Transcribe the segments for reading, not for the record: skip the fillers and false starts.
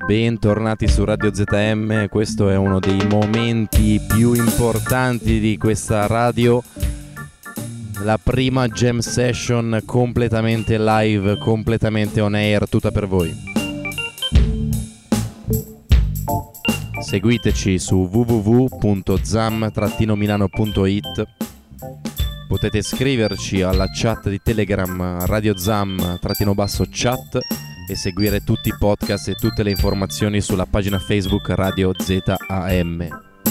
Bentornati su Radio ZM, questo è uno dei momenti più importanti di questa radio, la prima jam session completamente live, completamente on air, tutta per voi. Seguiteci su www.zam-milano.it. Potete scriverci alla chat di Telegram Radio Zam-chat e seguire tutti i podcast e tutte le informazioni sulla pagina Facebook Radio ZAM.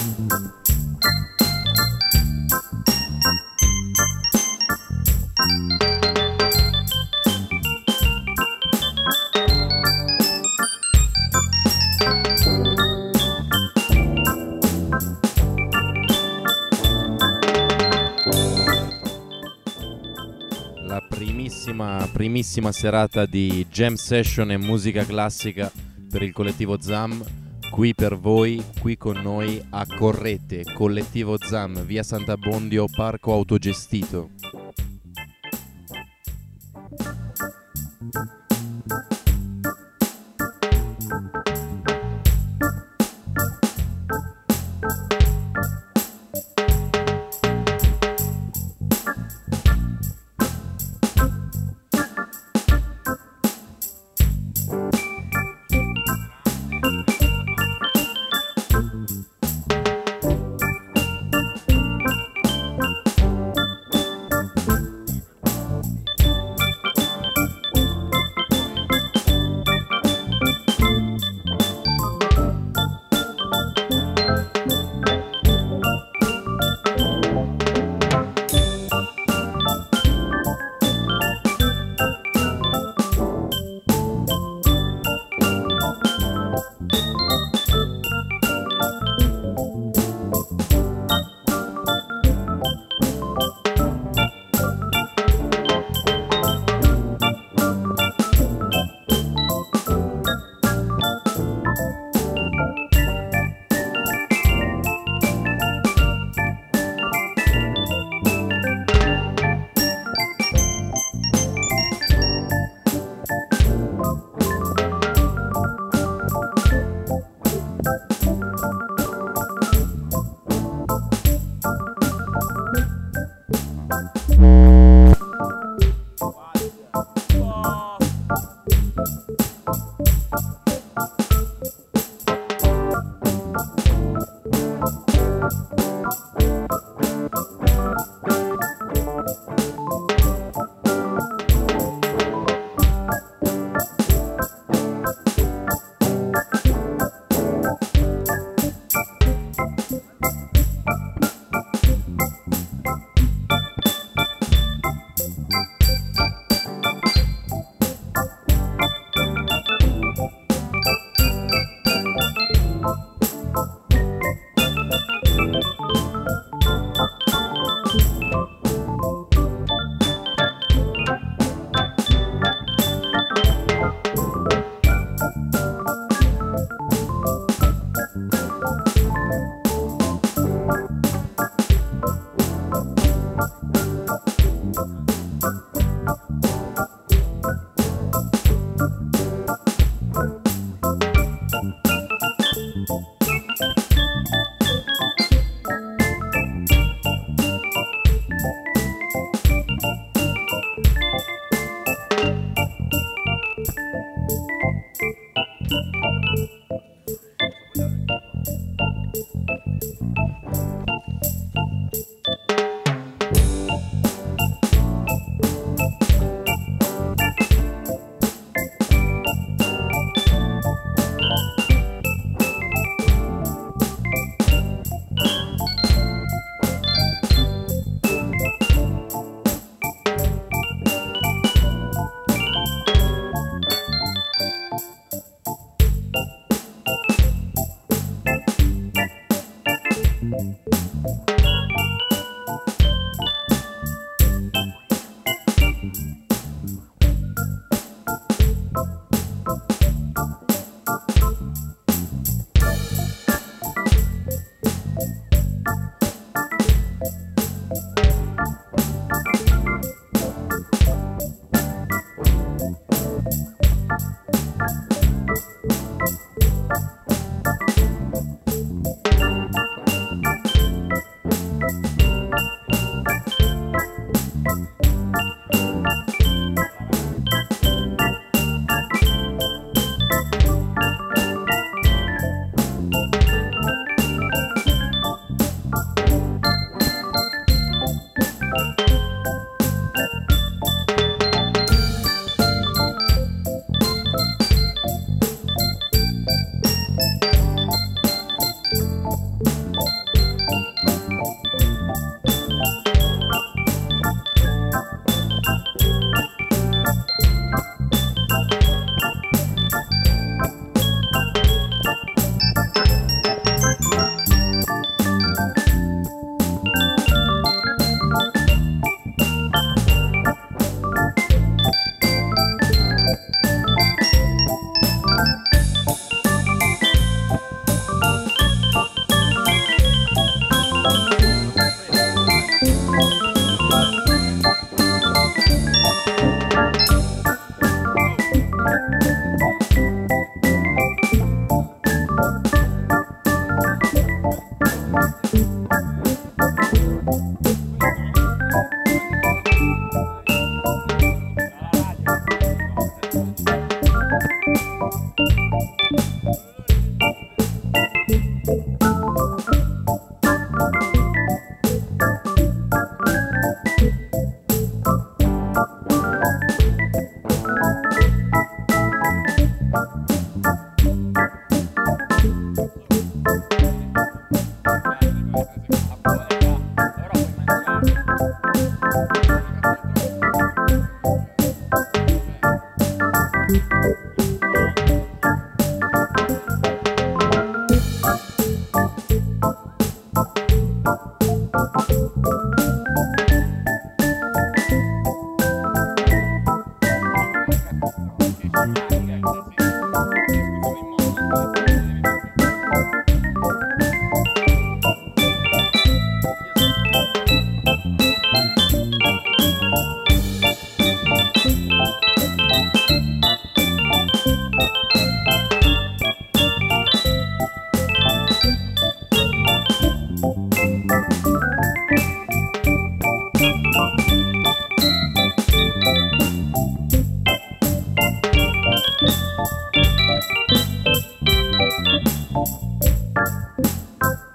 Primissima serata di jam session e musica classica per il collettivo Zam, qui per voi, qui con noi a Correte, collettivo Zam, via Sant'Abbondio, parco autogestito.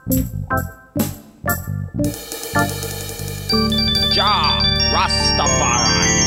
Jah Rastafari.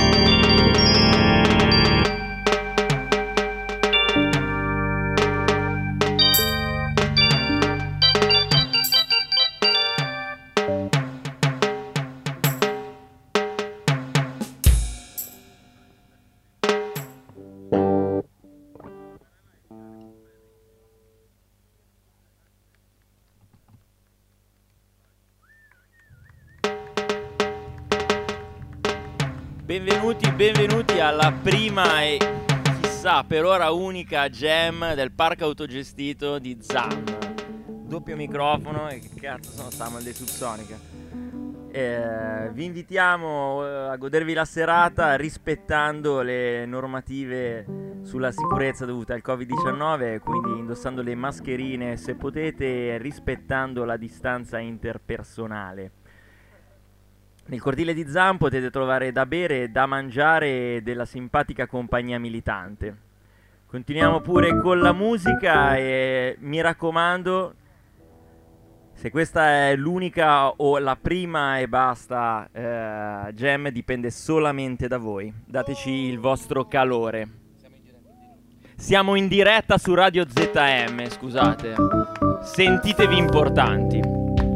Benvenuti alla prima e chissà per ora unica jam del parco autogestito di ZAM. Doppio microfono e che cazzo sono Samuel dei Subsonica. Vi invitiamo a godervi la serata rispettando le normative sulla sicurezza dovute al Covid-19, quindi indossando le mascherine se potete, rispettando la distanza interpersonale. Nel cortile di ZAM potete trovare da bere e da mangiare della simpatica compagnia militante. Continuiamo pure con la musica e mi raccomando, se questa è l'unica o la prima e basta jam, dipende solamente da voi. Dateci il vostro calore. Siamo in diretta su Radio ZM, scusate. Sentitevi importanti.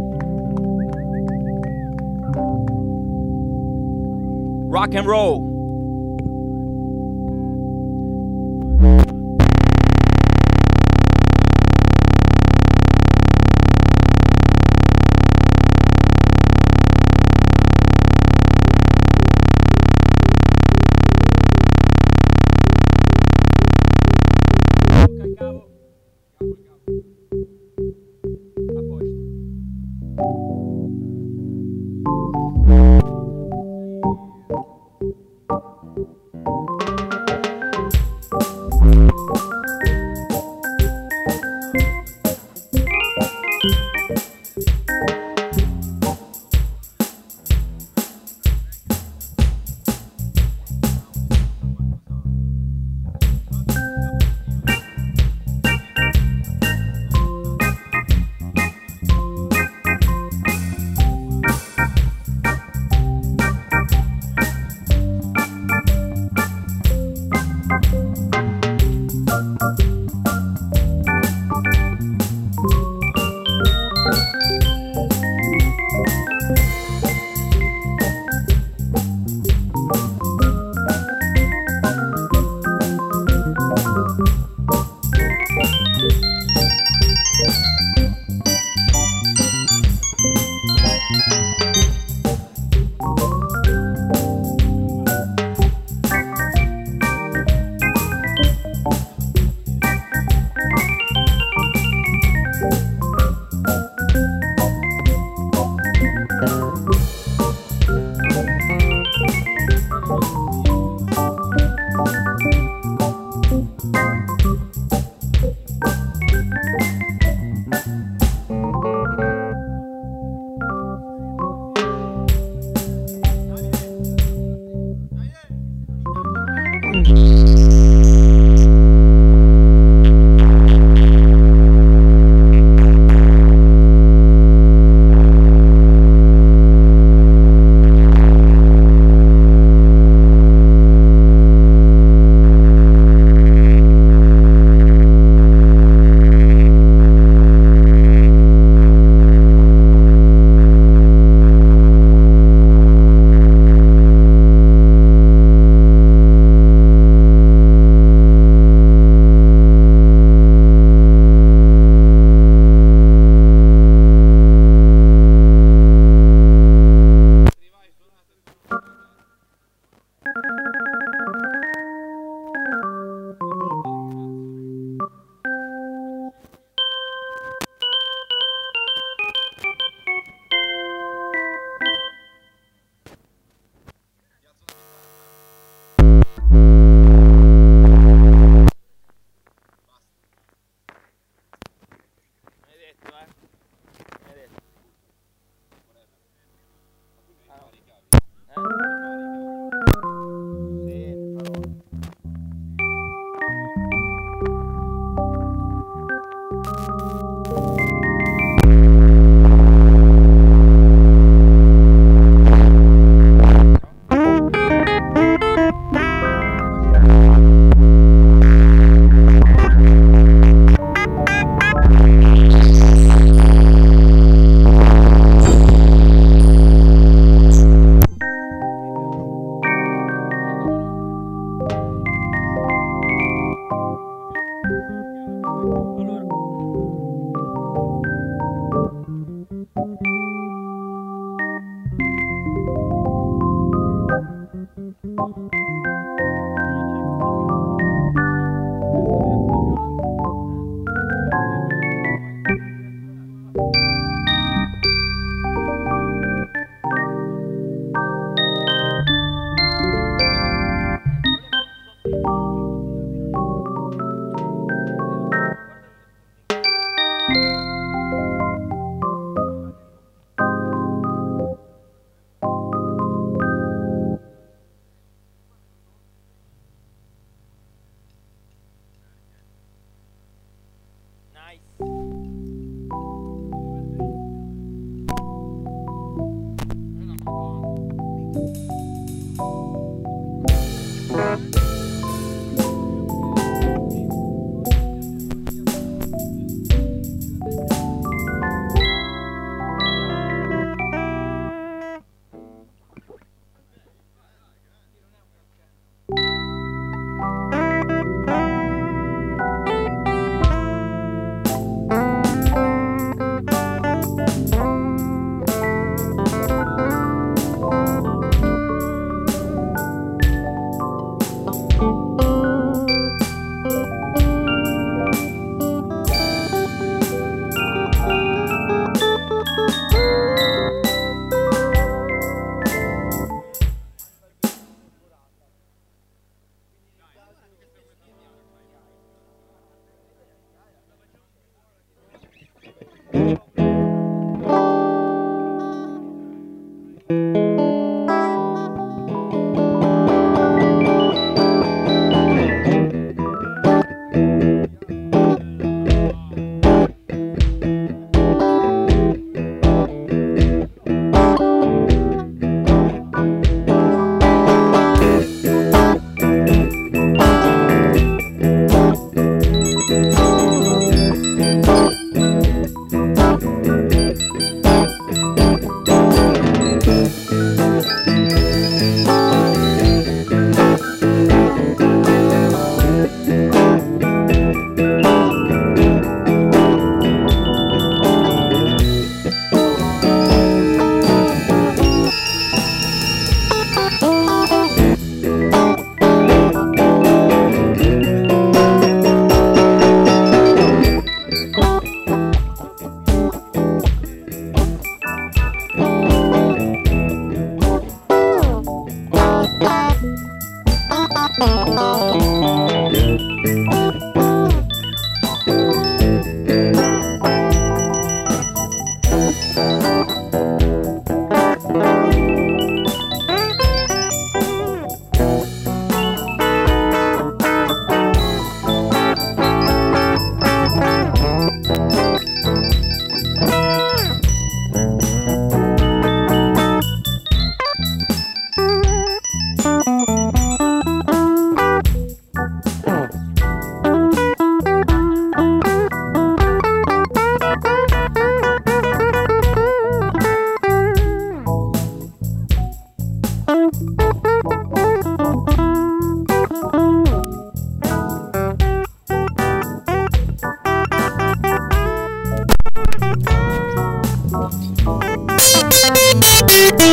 Rock and roll.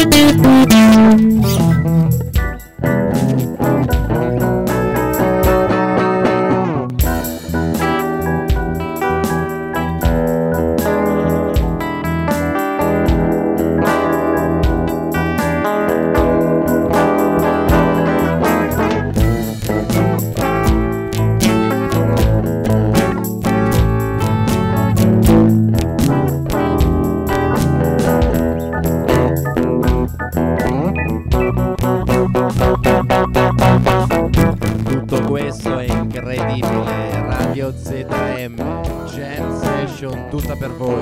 Tutta per voi.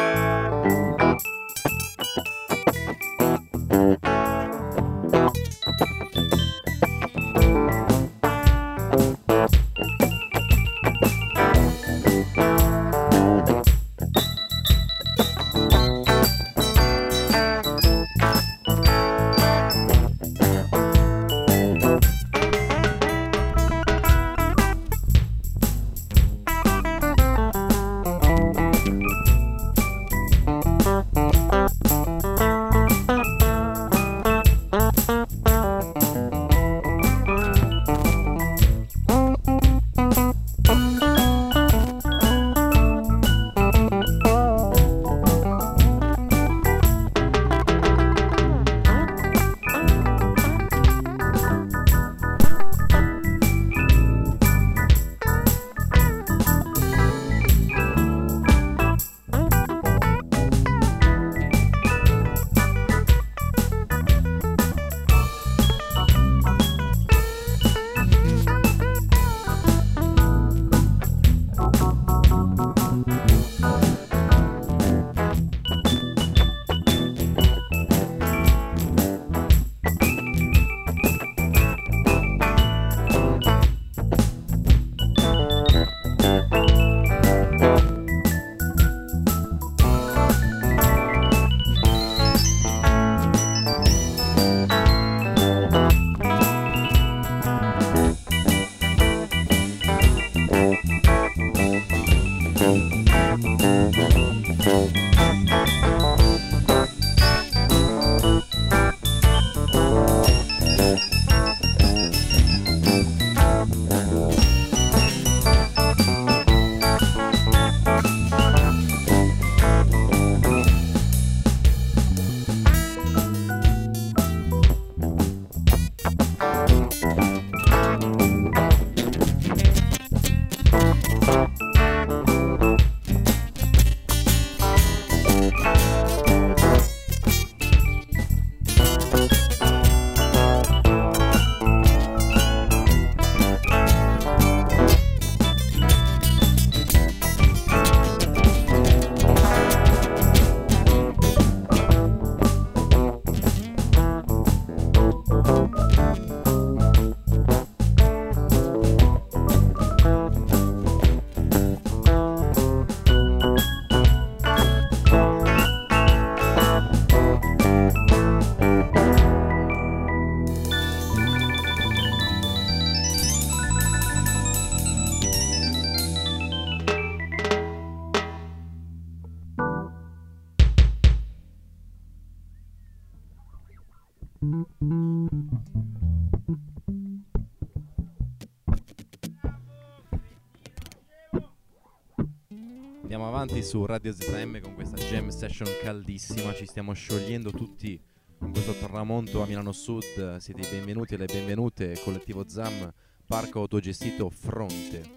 Andiamo avanti su Radio ZM con questa jam session caldissima. Ci stiamo sciogliendo tutti con questo tramonto a Milano Sud. Siete i benvenuti e le benvenute. Collettivo ZAM, parco autogestito Fronte.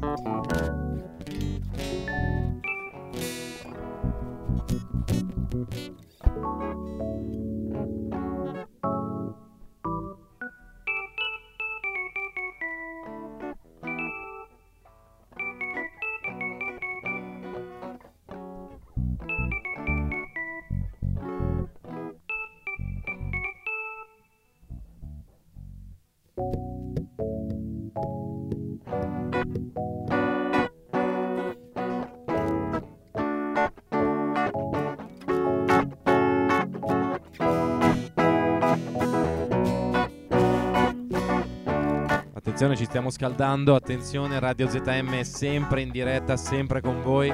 Attenzione, ci stiamo scaldando, attenzione, Radio ZM è sempre in diretta, sempre con voi.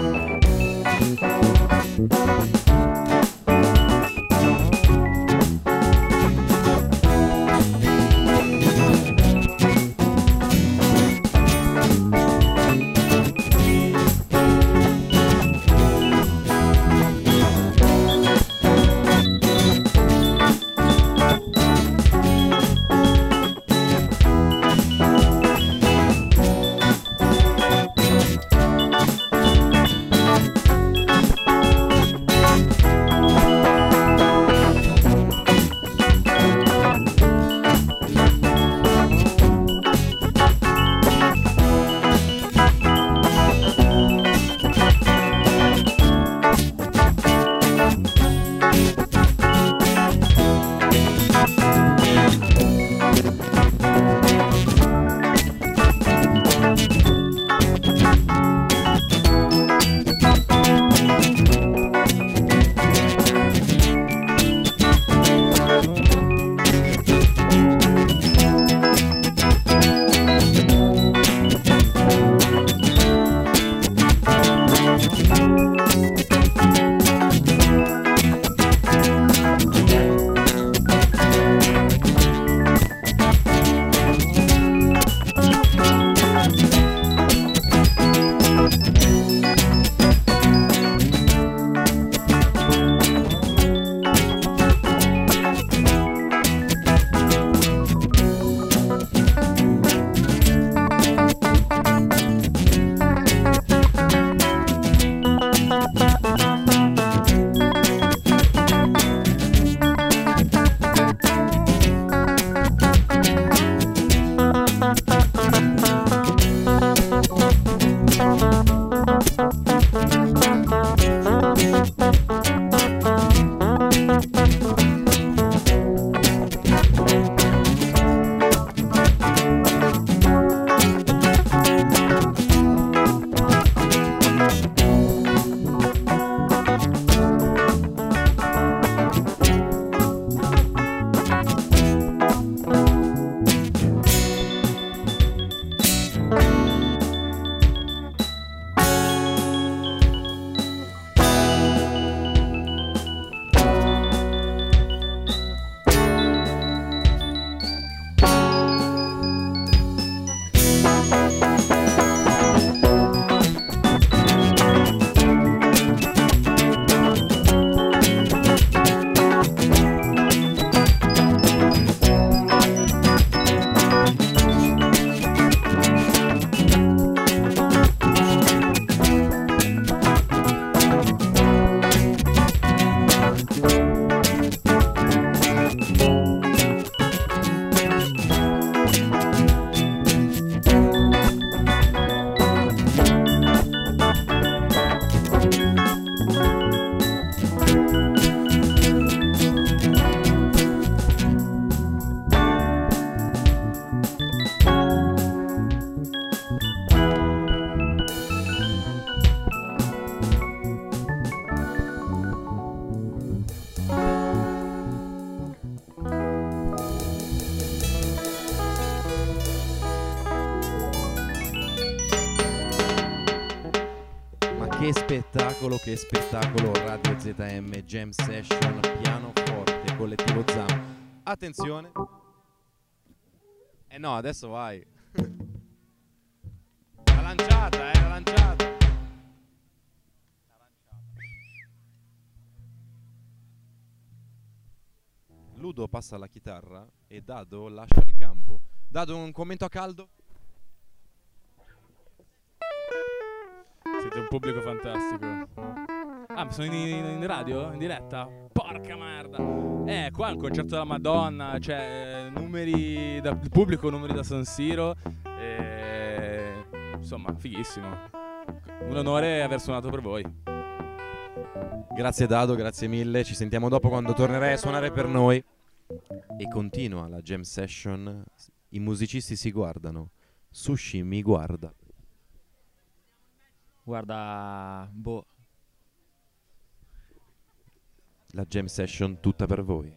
Che spettacolo, Radio ZM, Jam Session, pianoforte, collettivo ZAM. Attenzione. No, adesso vai. La lanciata, la lanciata. Ludo passa la chitarra e Dado lascia il campo. Dado, un commento a caldo? Siete un pubblico fantastico. Ah, ma sono in radio? In diretta? Porca merda! Qua è un concerto della Madonna, cioè numeri il pubblico, numeri da San Siro. Insomma, fighissimo. Un onore aver suonato per voi. Grazie Dado, grazie mille. Ci sentiamo dopo quando tornerai a suonare per noi. E continua la jam session. I musicisti si guardano. Sushi mi guarda. Guarda, boh. La jam session tutta per voi.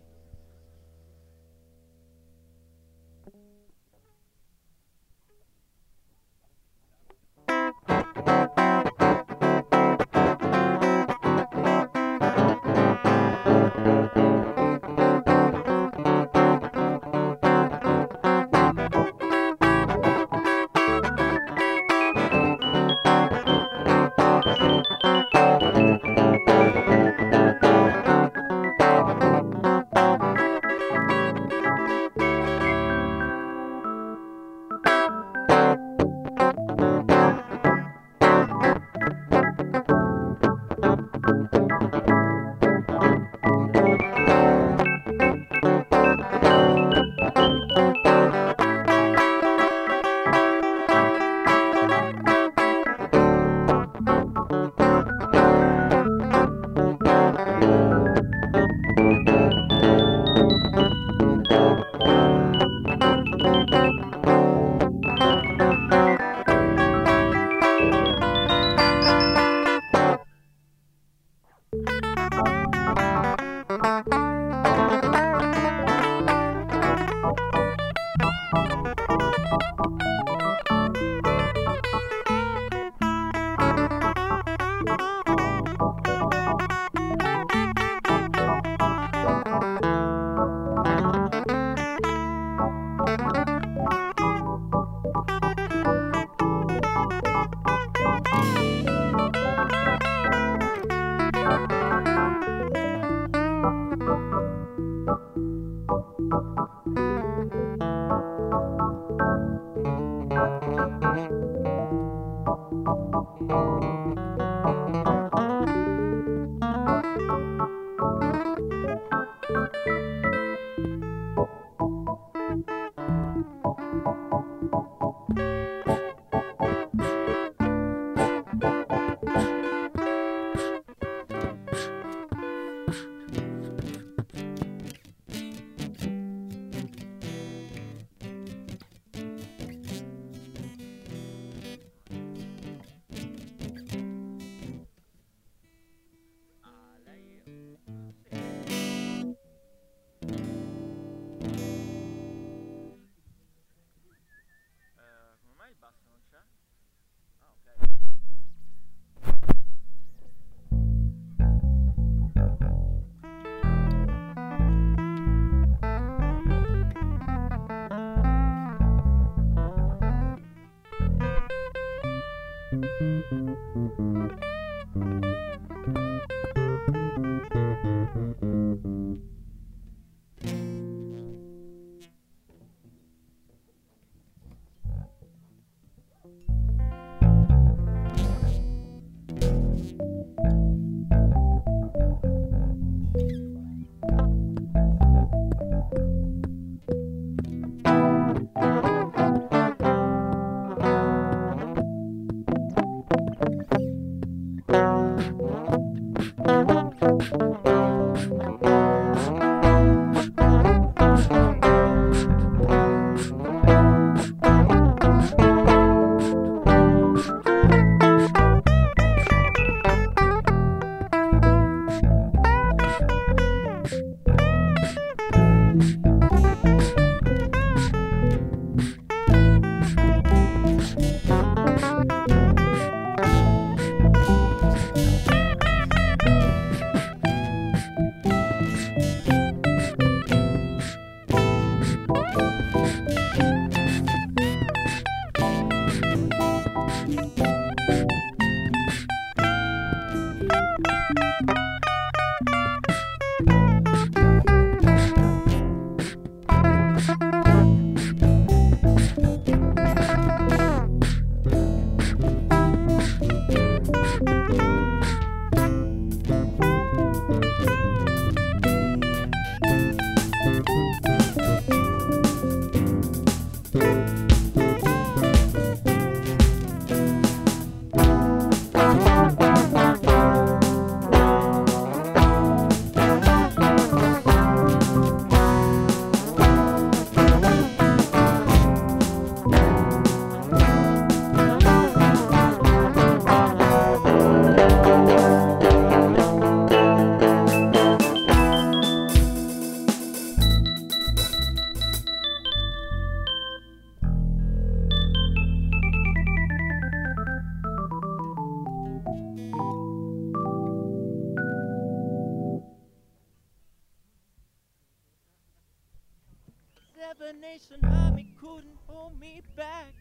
the Nation Army couldn't hold me back.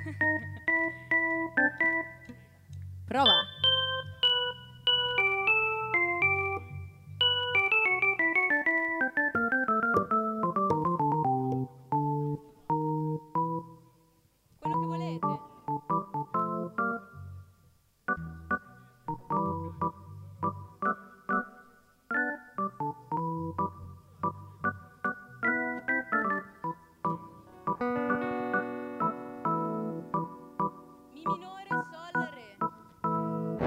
Prova. Quello che volete. Mi minore, sol, re.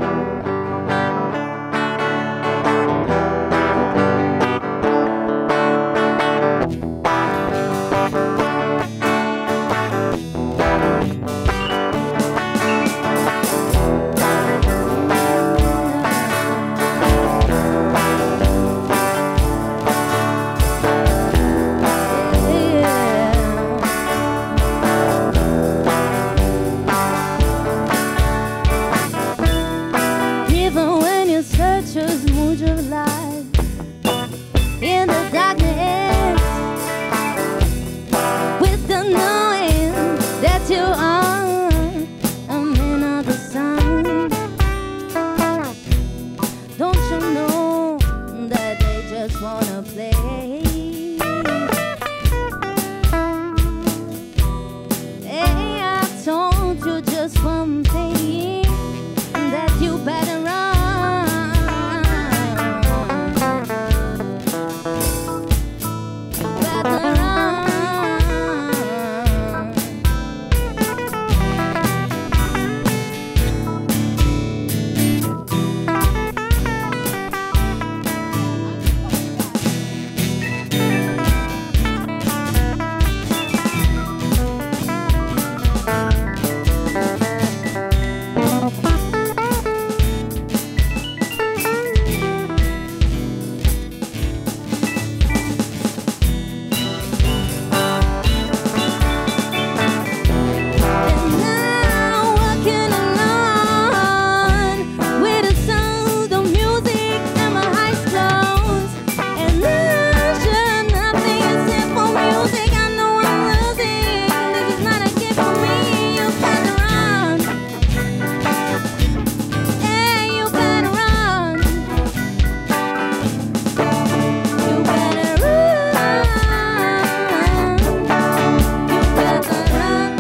Even when you search your smooth of life in the darkness, with the knowing that you are a man of the sun, don't you know that they just wanna play? Hey, I told you just one thing, that you better run. Better run. And now walking alone with the sound of music and my eyes closed. And now sure nothing is here for music. I know I'm losing. This is not a gift for me. You better run. Hey, you better run. You better run. You better run.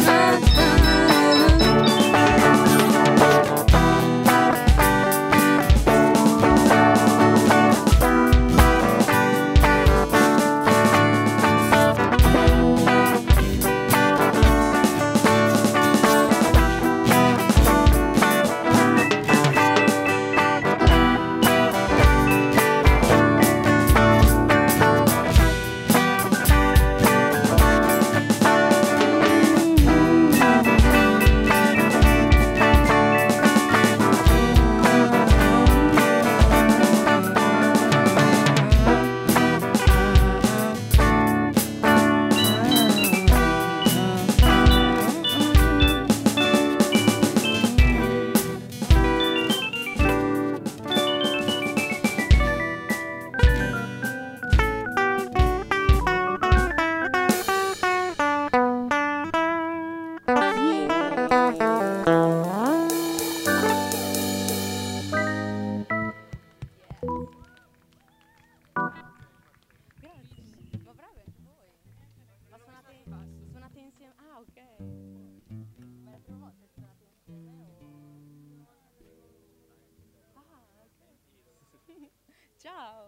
Grazie, ma brave anche voi. Ma suonate insieme? Ah, ok. Ma è la prima volta che suonate insieme o... Ah, ok. Ciao.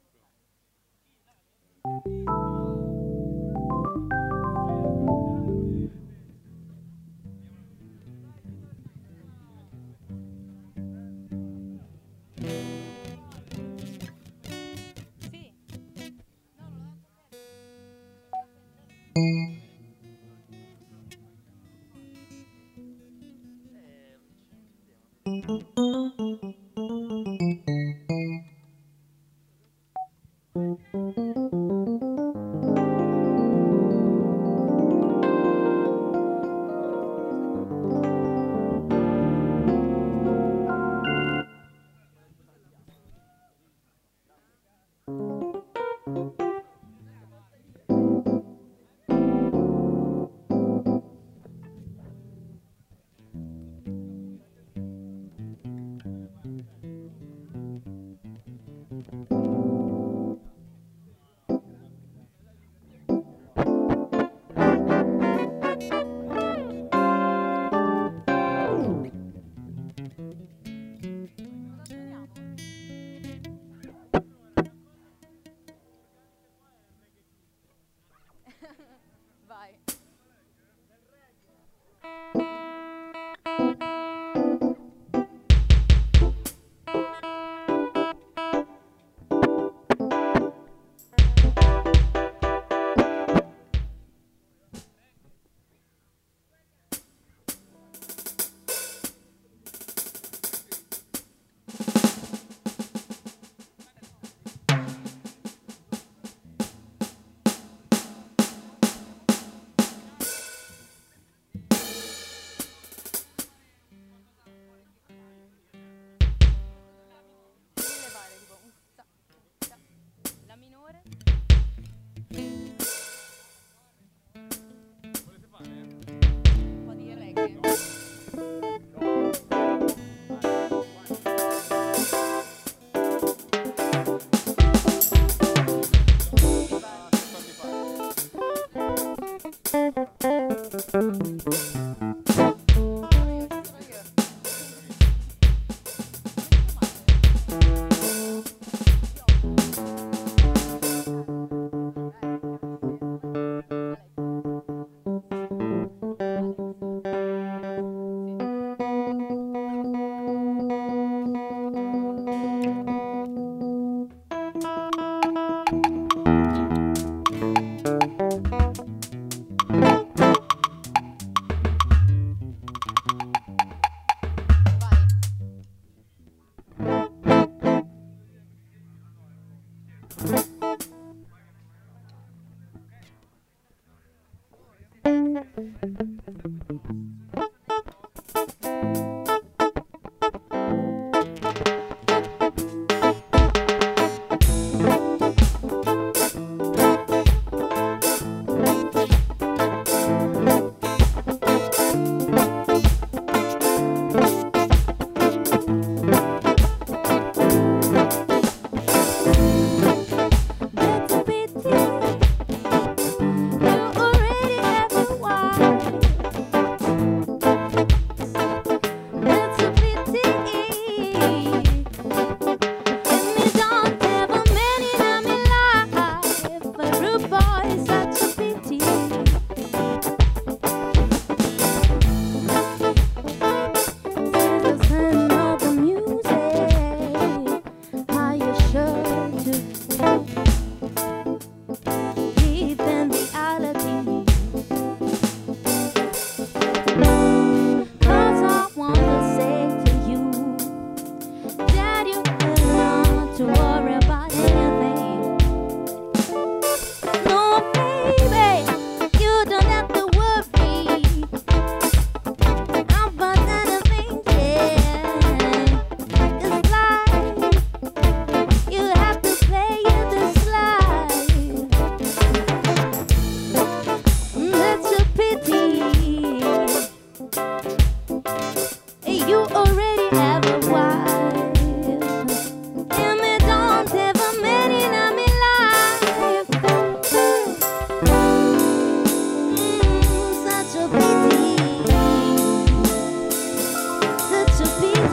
Sì. No, non l'ho dato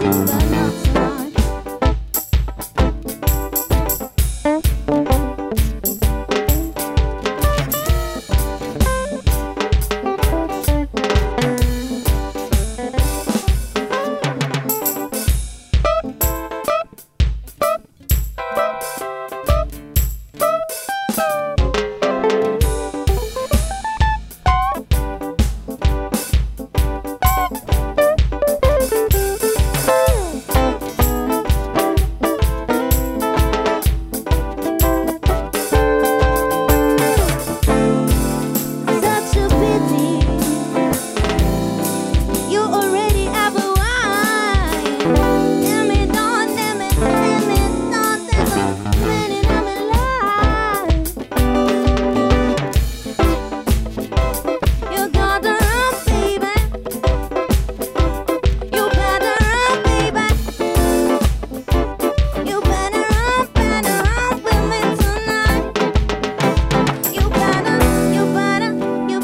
you, but not tonight. Such a pity. You already have a wife. Damn it, don't, damn it, damn it, don't, damn it, man, and I'm alive. You gotta run, baby. You better run, baby. You better run with me tonight. You better run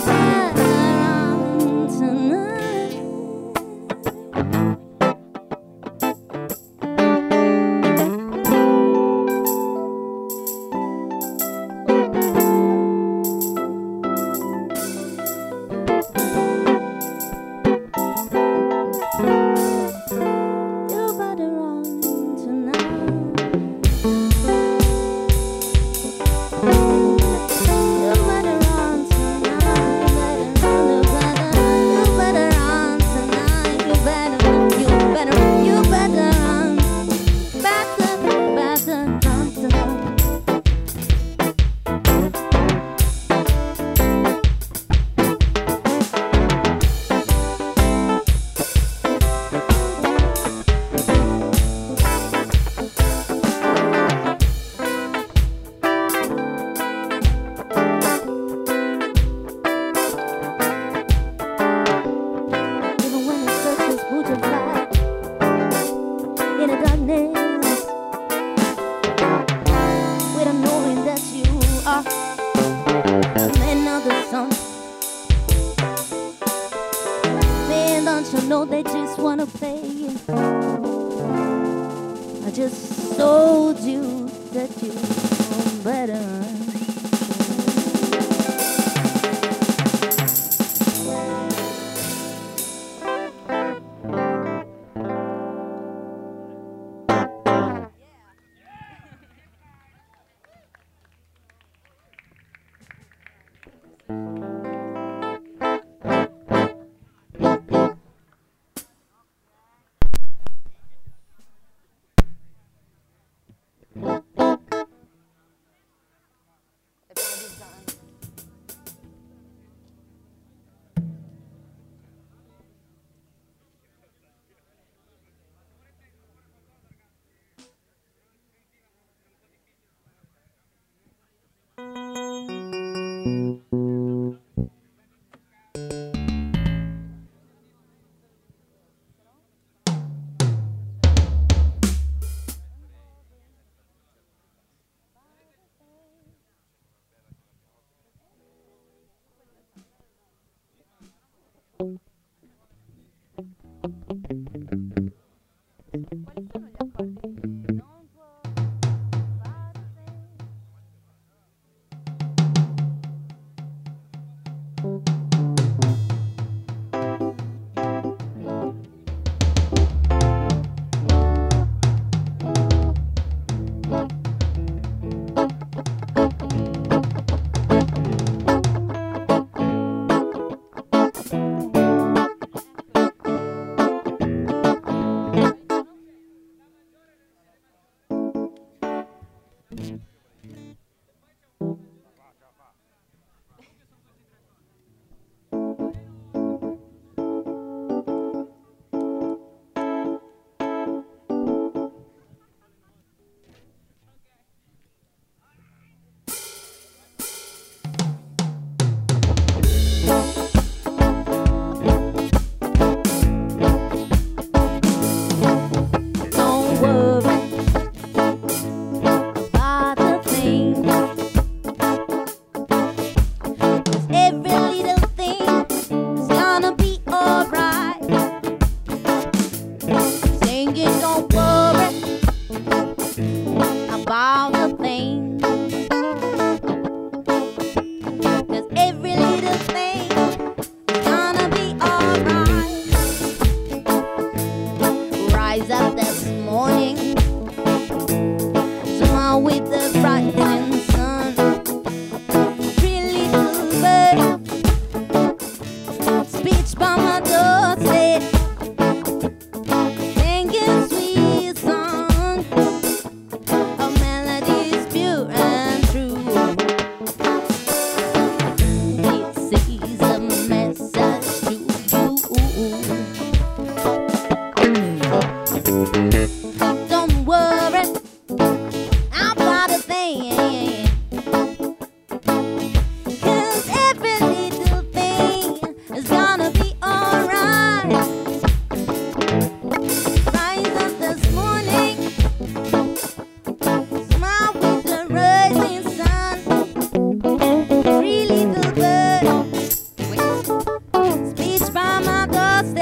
Even when it searches, would you fly in the darkness without knowing that you are a man of the sun? Man, don't you know they just wanna play you? I just told you that you better run.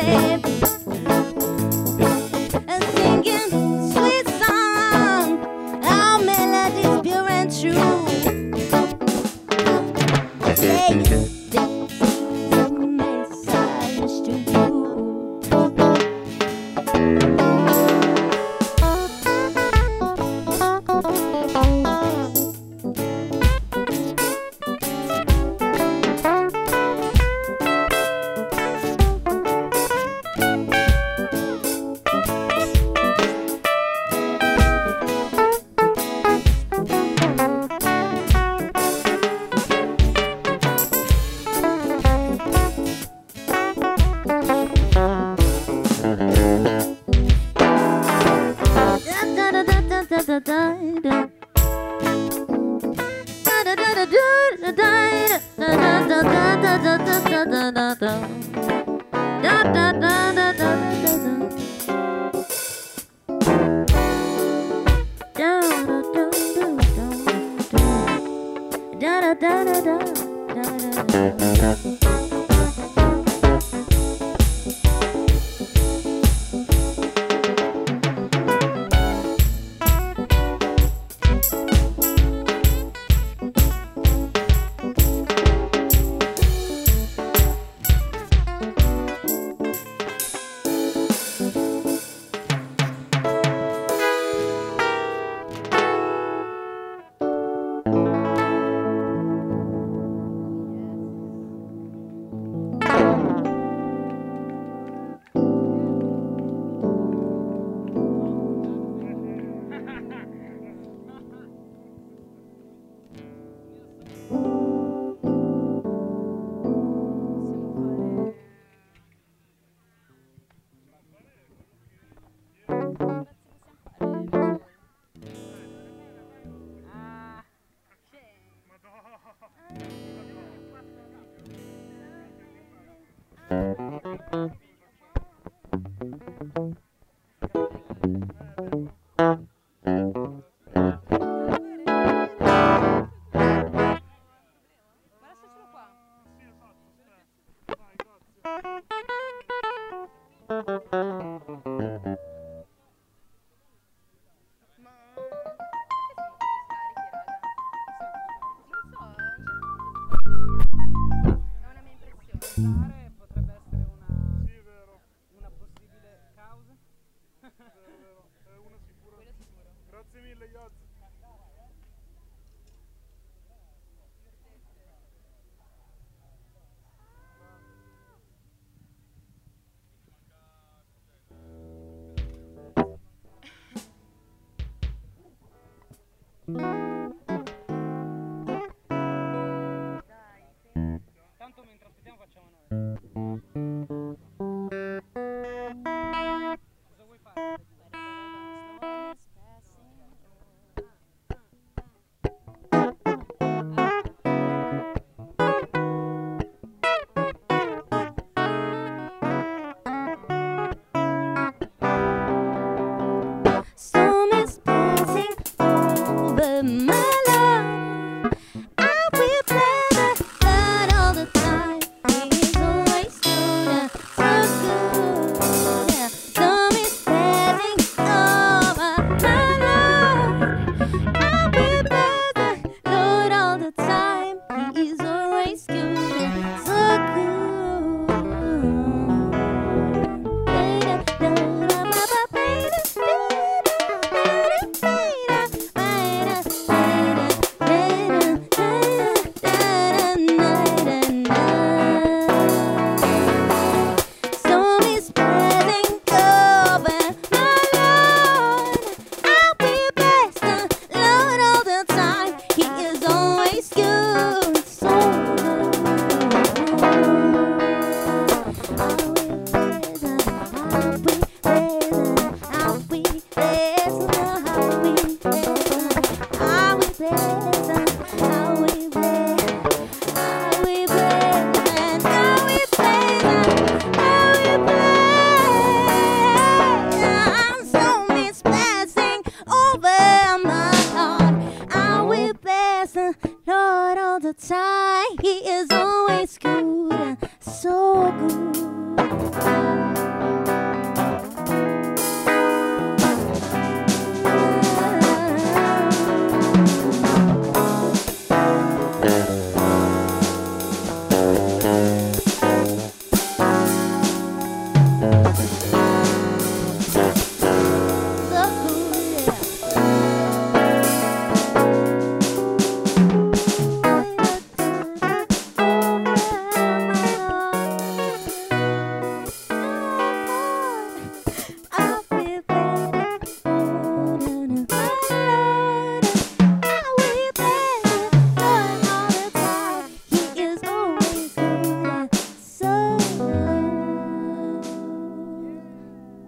singing sweet song, our melodies pure and true. Hey, this is a message to you. Potrebbe essere una possibile causa. È una sicura. Grazie mille, Yaz. Tanto mentre aspettiamo facciamo noi. Cosa vuoi fare? Storm is passing over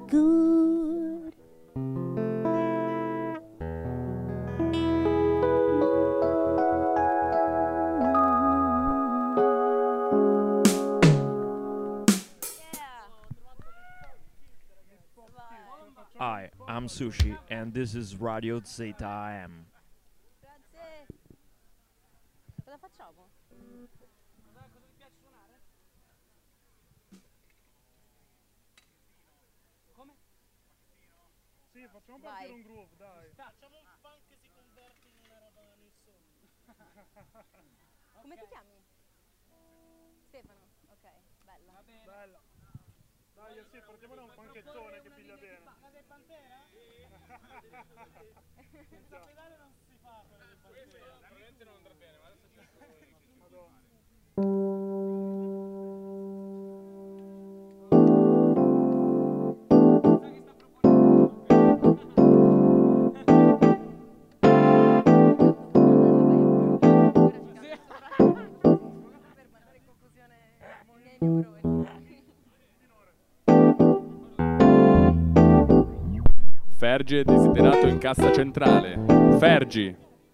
good. Hi, I'm Sushi and this is Radio Zeta AM. Grazie. Cosa facciamo? Cosa ti piace suonare? Come? Sì, facciamo Vai. partire un groove, dai. Facciamo un funk che si converte in una roba nel sogno. Come ti chiami? Stefano, ok, bella. Va bene. Bella. Dai, sì, partiamo da un panchettone che piglia bene. La del Pantera? Senza pedale non si fa quella del Pantera. Probabilmente non andrà bene, ma adesso cerco. Madonna. Sai che sta proponendo? Per mandare in confusione i miei neuroni. Fergi è desiderato in cassa centrale. Fergi.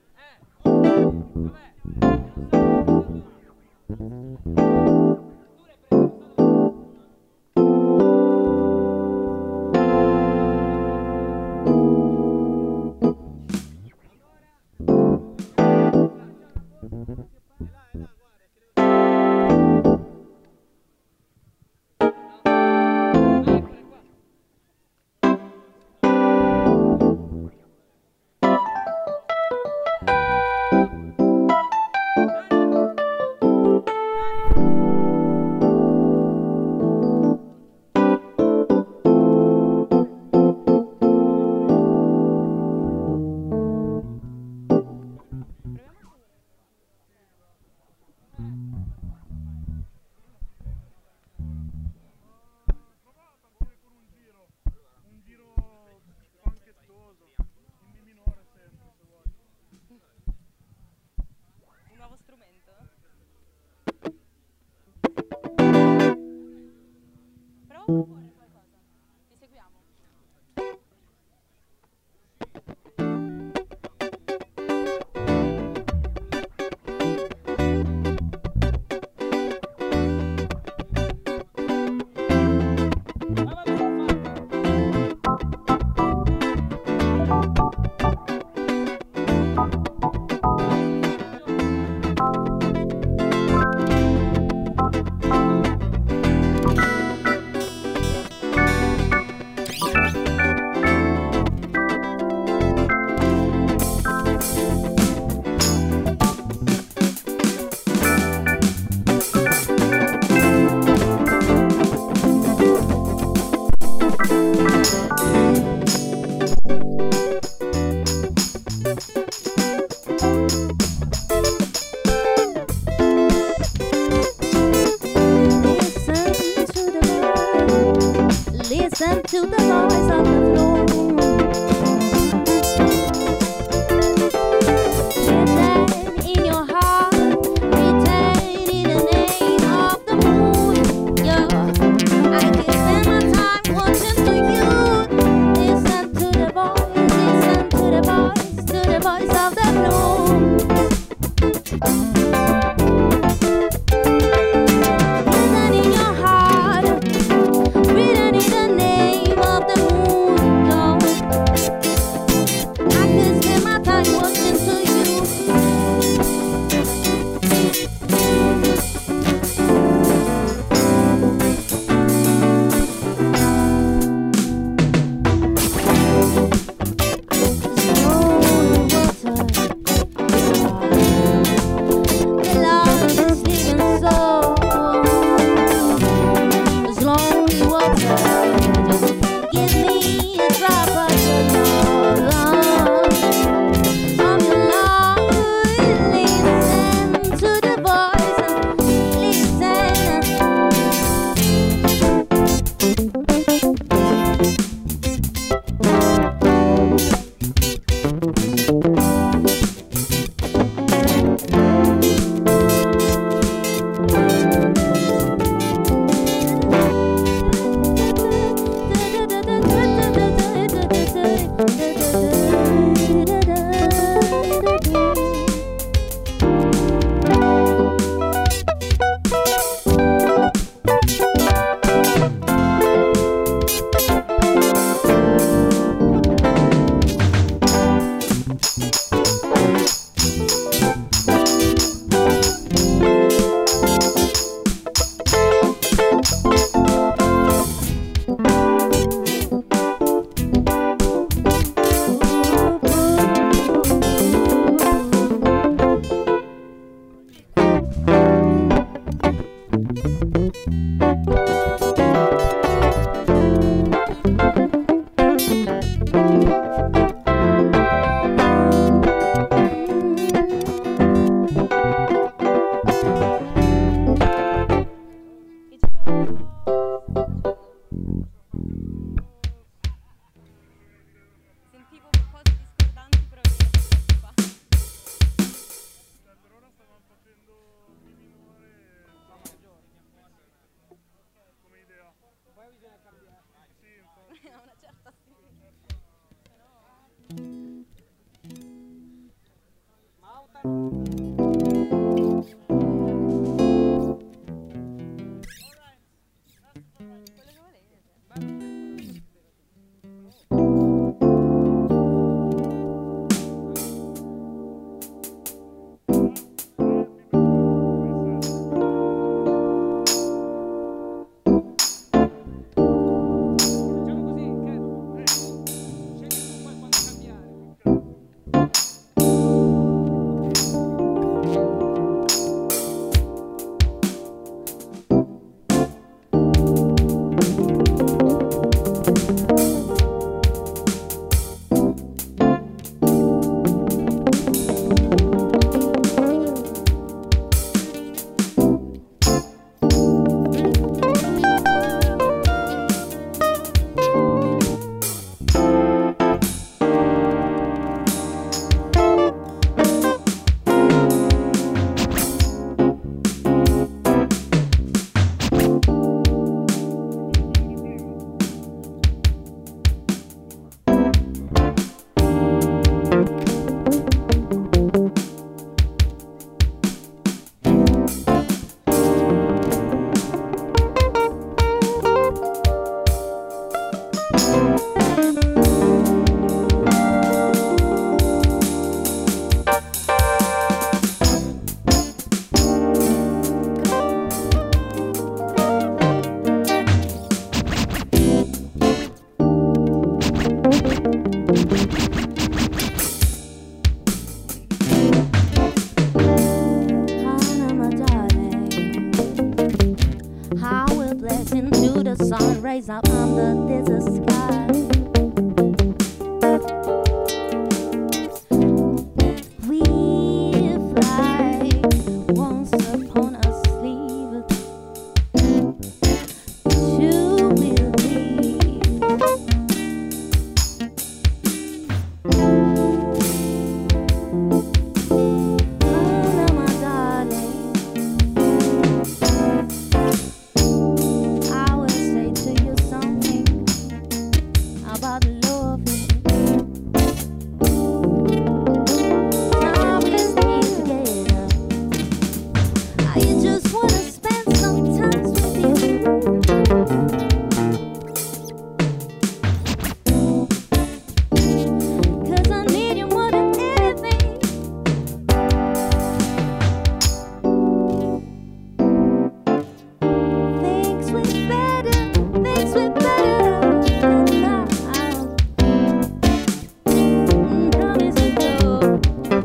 Un giro panchettoso, in mi minore sempre se vuoi. Un nuovo strumento? Prova a proporre qualcosa. Ti seguiamo. Listen to the voice of the throne. Listen in your heart, retain in the name of the moon. Yeah, I can spend my time watching to you. Listen to the voice, listen to the voice of the throne. Listen in your heart, written in the name of the moon, Lord. I could spend my time watching to you. Slowly water, just give me a drop of your love. Of your love, listen to the voice, listen. rise up under this sky. We fly once upon a sleeve. Two will leave. Oh, my darling, I will say to you something about loving. Now we stay together. I just wanna spend some time with you. 'Cause I need you more than anything. Things we better than now. Promise to go.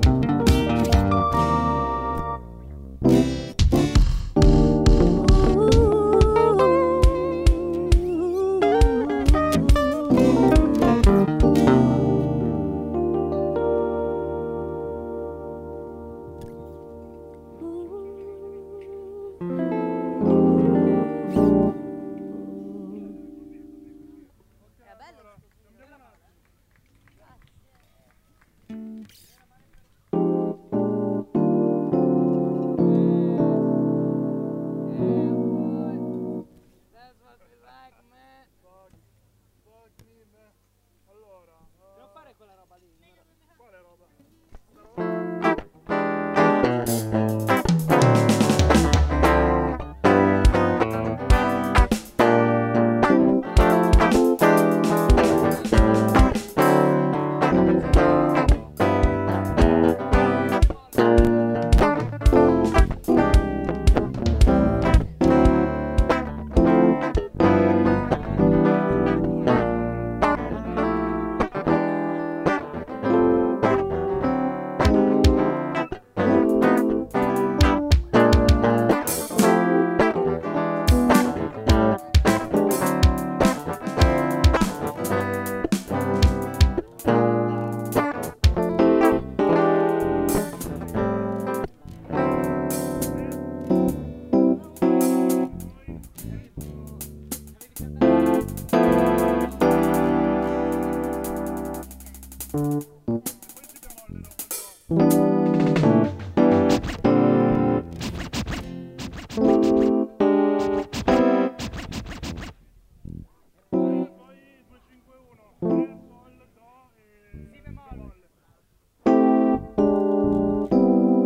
Allora, Devo fare quella roba lì. quale roba? Poi 251, Re, Sol, Do e Si bemolle.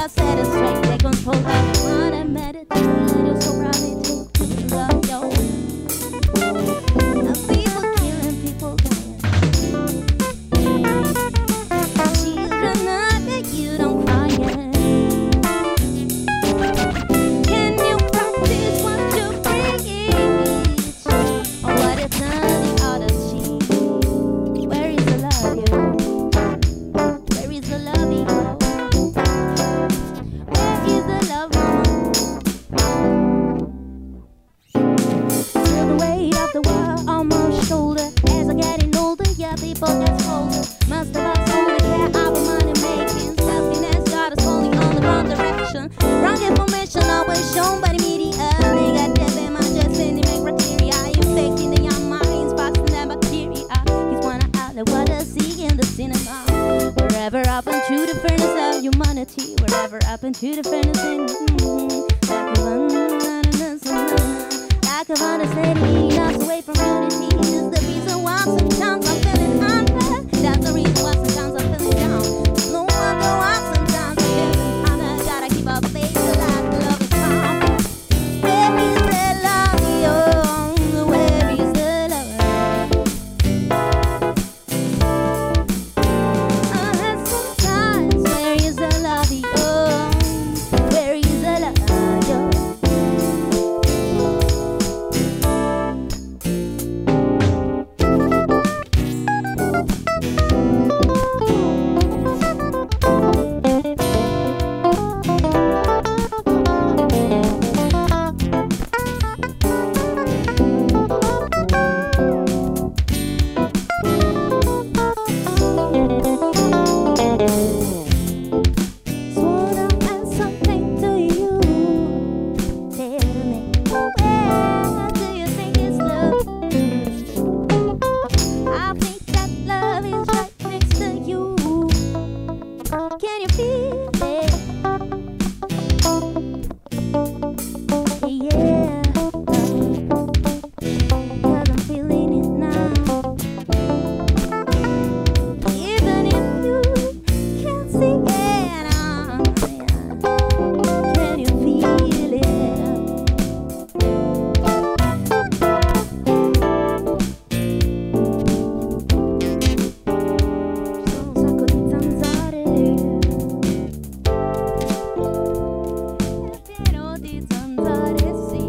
I set it straight. They control everyone and meditate. You'll so proudly take to love, yo. People killing, people dying. Children not that you don't cry yet. Can you practice what you preach? Or what it's done the other cheek? Where is the love, yo? Where is the love, yo? Where is the love, feel the weight of the world on my shoulder. As I'm getting older, yeah, people get colder. Most of us only care about money making. Selfishness got us falling on the wrong direction. Wrong information always shown by the media. Negative images in the criteria. Infecting the young minds, passing their bacteria. Kids wanna outlive what they see in the cinema. Wherever up into the furnace of humanity. Wherever up into the furnace in like a understanding, leading us away from unity. This is the reason why sometimes I'm feeling under. That's the reason why sometimes I'm feeling down. No wonder why sometimes I'm feeling under. Gotta keep up faith till love is found. Where is the love, yo? Where is the love? Sometimes, where is the love, yo? Where is the love, yo? Wanna ask something to you. Tell me, where do you think is love? I think that love is right next to you. Can you feel it? Yeah, 'cause I'm feeling it now. Even if you can't see it, can you feel it? Sono un sacco di zanzare. È pieno di zanzare, sì.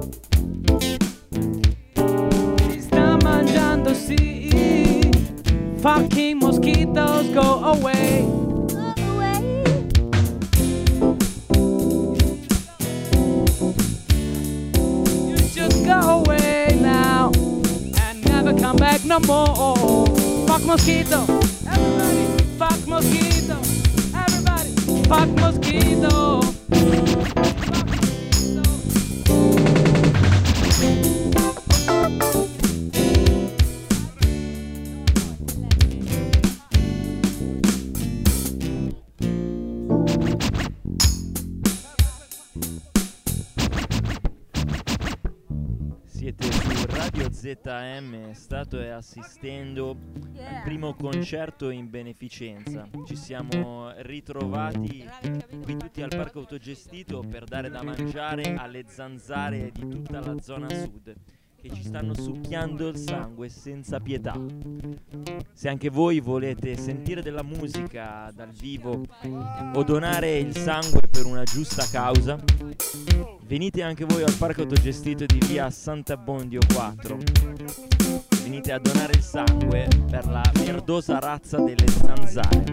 Si sta mangiando, sì. Fucking mosquitoes, go away. Go away. You just go away now and never come back no more. Fuck mosquito, everybody. Fuck mosquito, everybody. Fuck mosquito. Siete su Radio ZM, state assistendo al primo concerto in beneficenza. Ci siamo ritrovati qui tutti al parco autogestito per dare da mangiare alle zanzare di tutta la zona sud che ci stanno succhiando il sangue senza pietà. Se anche voi volete sentire della musica dal vivo o donare il sangue per una giusta causa, venite anche voi al parco autogestito di via Sant'Abbondio 4. Venite a donare il sangue per la merdosa razza delle zanzare.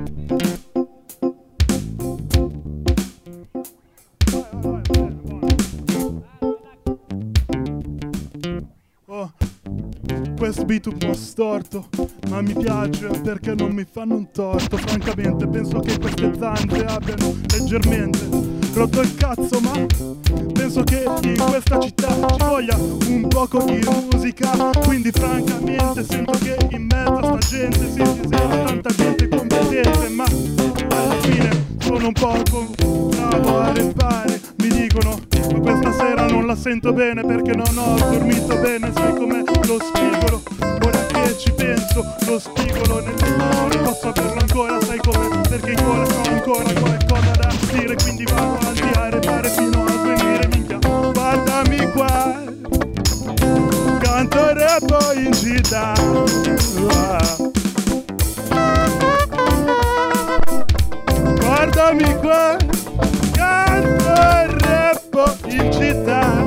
Oh, questo beat un po' storto, ma mi piace perché non mi fanno un torto. Francamente penso che queste zanze abbiano leggermente rotto il cazzo, ma penso che in questa città ci voglia un poco di musica. Quindi francamente sento che in mezzo a sta gente si sente tanta gente competente, ma alla fine sono un poco bravo a rappare. Mi dicono ma questa sera non la sento bene perché non ho dormito bene. Sai com'è lo spigolo? Ora che ci penso, lo spigolo nel cuore posso averlo ancora. Sai com'è? Perché in cuore ho ancora qualcosa da dire. Quindi città. Guardami qua, canto e rappo in città.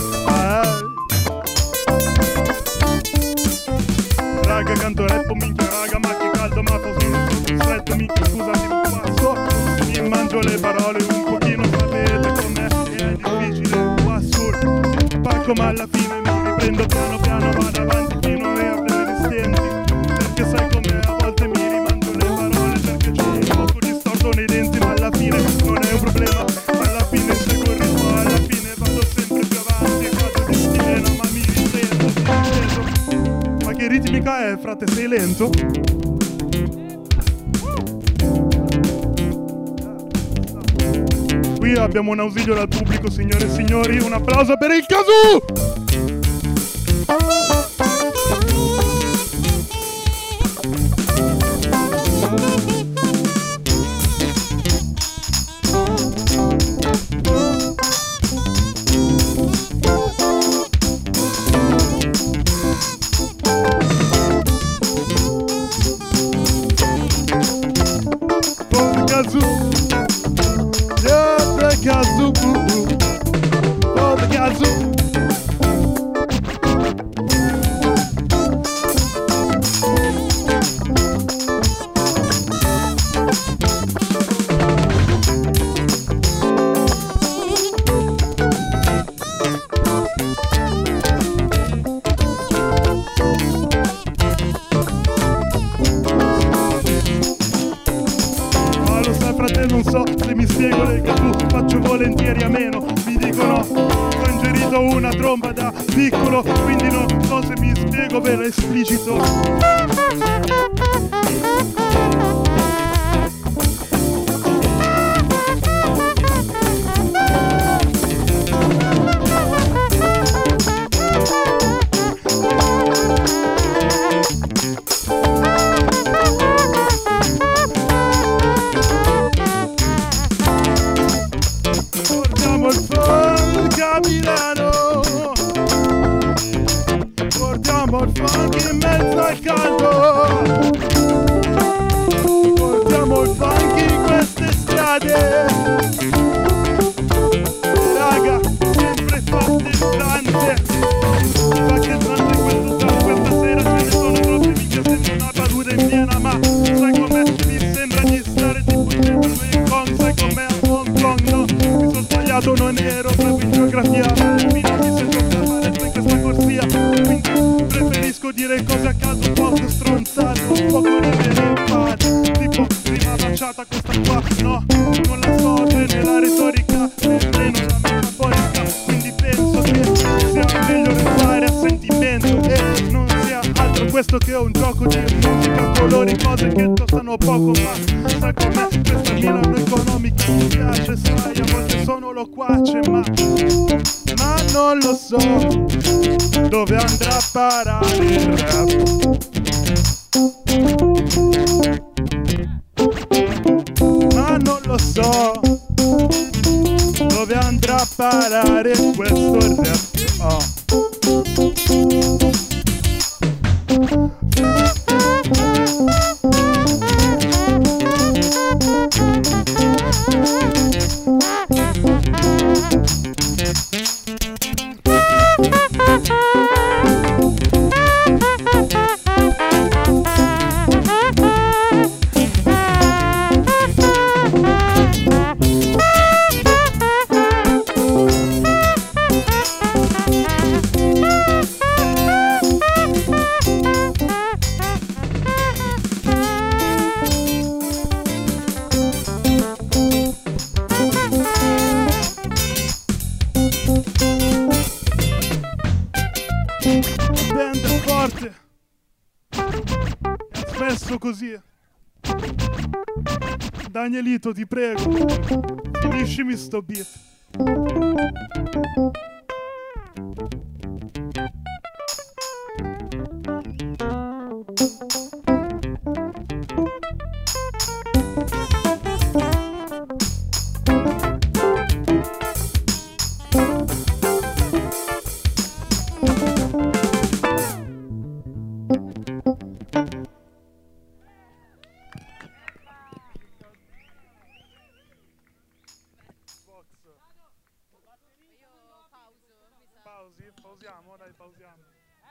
Raga, canto e rappo, minchia raga, ma che caldo, ma sono stretto, minchia scusatemi qua sotto. Mi mangio le parole un pochino, sapete com'è, è difficile qua sul palco, ma alla fine mi riprendo piano piano, vado avanti fino a riaprire gli stenti. Perché sai com'è, a volte mi rimangio le parole, perché c'ho un poco distorto nei denti, ma alla fine non è un problema, alla fine seguo il ritmo, alla fine vado sempre più avanti, vado di schiena, ma mi riprendo. Ma che ritmica è, frate, sei lento? Qui abbiamo un ausilio dal pubblico, signore e signori, un applauso per il Kazoo! Kazoo, oh the Kazoo. Ma lo sai frate, non so se mi spiego le Kazoo, faccio volentieri a meno. Mi dicono ho ingerito una tromba da piccolo, quindi non so se mi spiego per esplicito. Portiamo il funk a Milano, portiamo il funk in mezzo al caldo, portiamo il funk in queste strade. Raga, sempre fatte tante, fatte tante in questo town. Questa sera ce ne sono troppe, minchia sembra una palude in piena, ma sai com'è? Mi sembra di stare tipo dentro il Kong, sai com'è a Hong Kong, no? Mi sono sbagliato, non ero proprio in geografia, ma alla fine mi sento preparare in questa corsia, quindi preferisco dire cose a caso, un poco stronzate, un poco ridere in parte, tipo prima baciata questa qua, no, non la so, nella retorica, nemmeno la metaforica, quindi penso che sia meglio restare a sentimento e non sia altro questo che un gioco di musica, colori, cose che costano poco, ma sai com'è, questa Milano economica mi piace, sai, a volte sono loquace, ma non lo so dove andrà a parare il rap. Ma non lo so dove andrà a parare questo rap. Band è forte, è spesso così. Danielito, ti prego, finiscimi sto beat. Pausi? Pausiamo? Dai, pausiamo.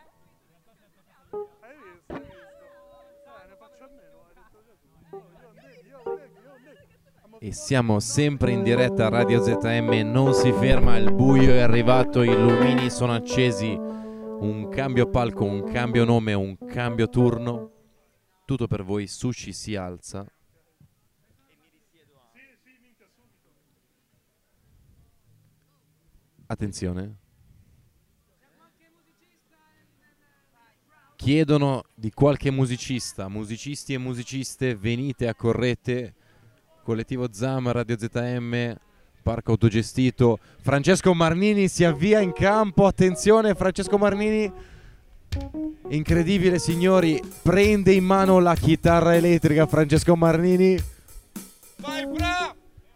Hai visto? Hai visto? Ne faccio a meno, hai detto già tu. Io E siamo sempre in diretta a Radio ZM, non si ferma, il buio è arrivato, i lumini sono accesi, un cambio palco, un cambio nome, un cambio turno, tutto per voi, Sushi si alza. Attenzione. Chiedono di qualche musicista, musicisti e musiciste, venite, accorrete. Collettivo ZAM, Radio ZM, Parco Autogestito. Francesco Marnini si avvia in campo, attenzione Francesco Marnini, incredibile signori, prende in mano la chitarra elettrica Francesco Marnini. Vai Fra!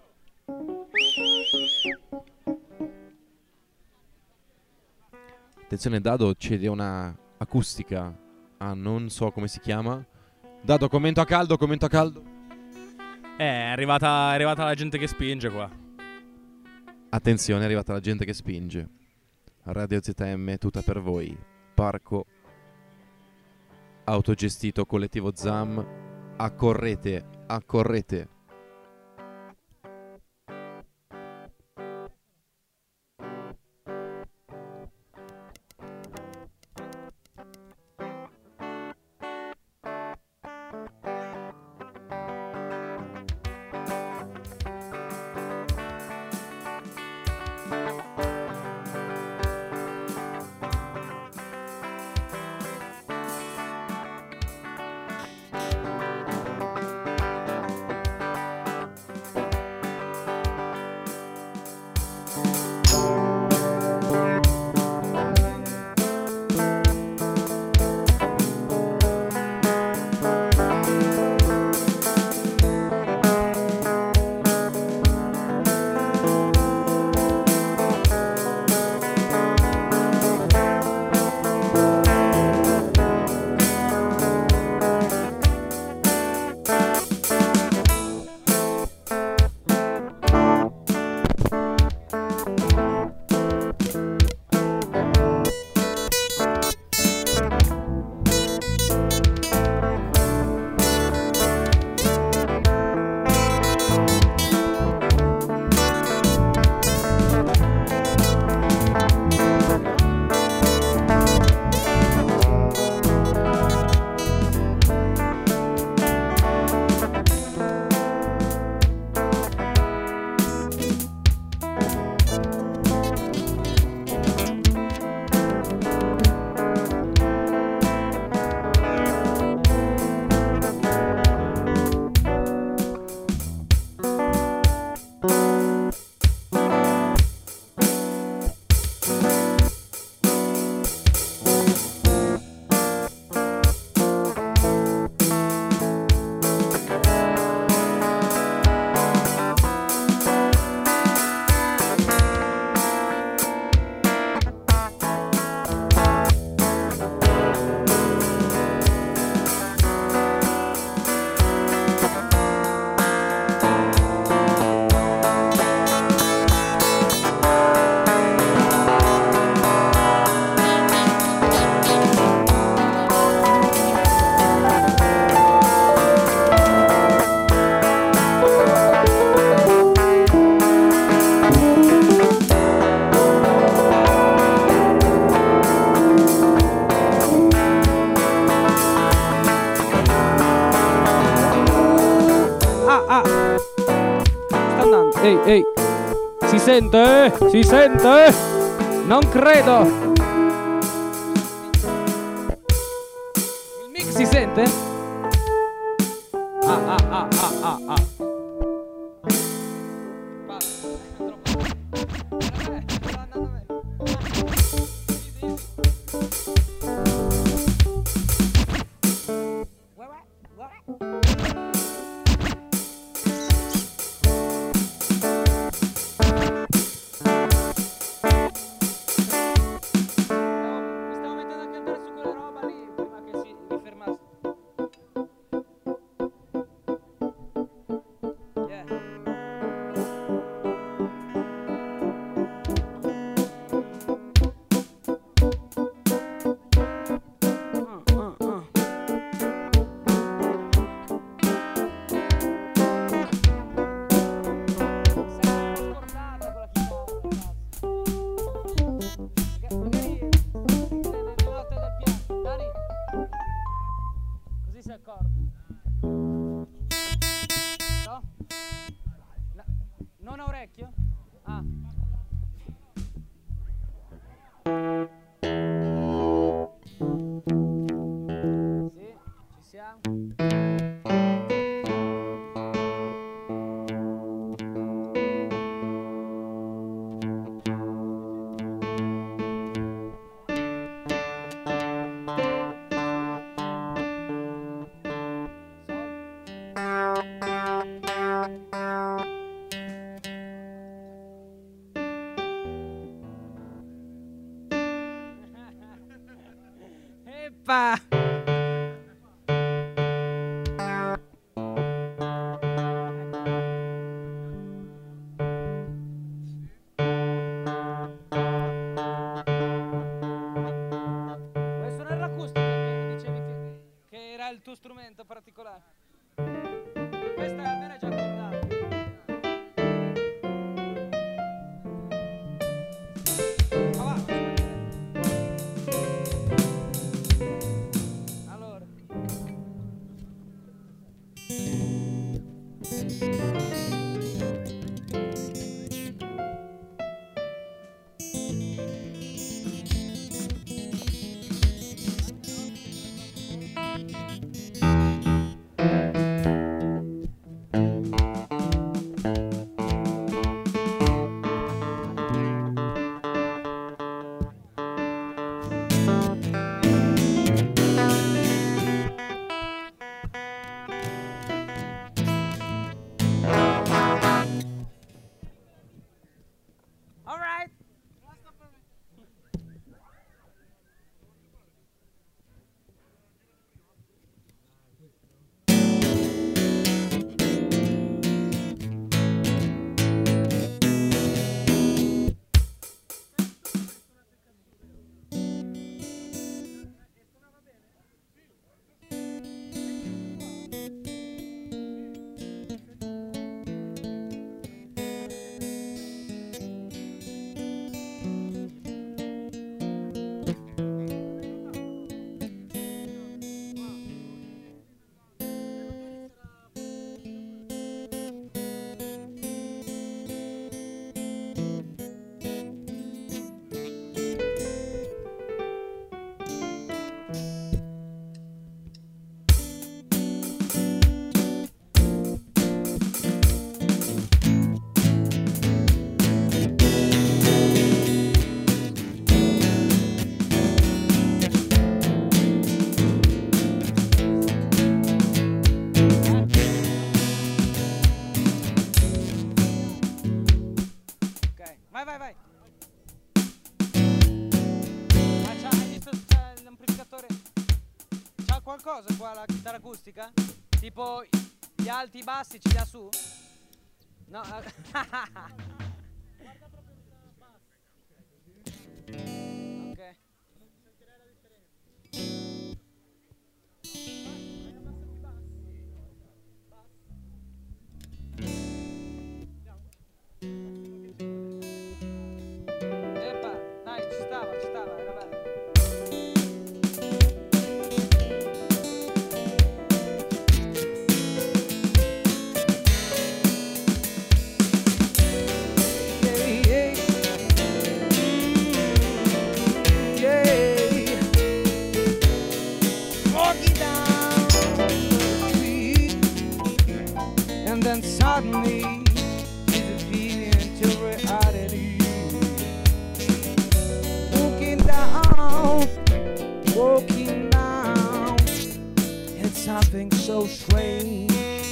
Attenzione, Dado cede una acustica a non so come si chiama. Dado, commento a caldo, commento a caldo. È arrivata la gente che spinge qua. Attenzione, è arrivata la gente che spinge. Radio ZM, tutta per voi. Parco Autogestito, Collettivo ZAM. Accorrete, accorrete. Ehi, si sente? Si sente? Non credo. Il mic si sente? Ah. Mi stavo mettendo a cantare su quella roba lì prima che si rifermasse. Eppa! Vuoi suonare l'acustica che dicevi che era il tuo strumento particolare? Questa almeno è già accordata. Ma va, allora. All right. Vai. Ma hai visto c'ha l'amplificatore? C'ha qualcosa qua la chitarra acustica? Tipo gli alti e i bassi ce li ha su? No. Ok. Epa, dai, ci stava, era bello. Walking down the street, and then suddenly disappear into reality. Walking down, it's something so strange.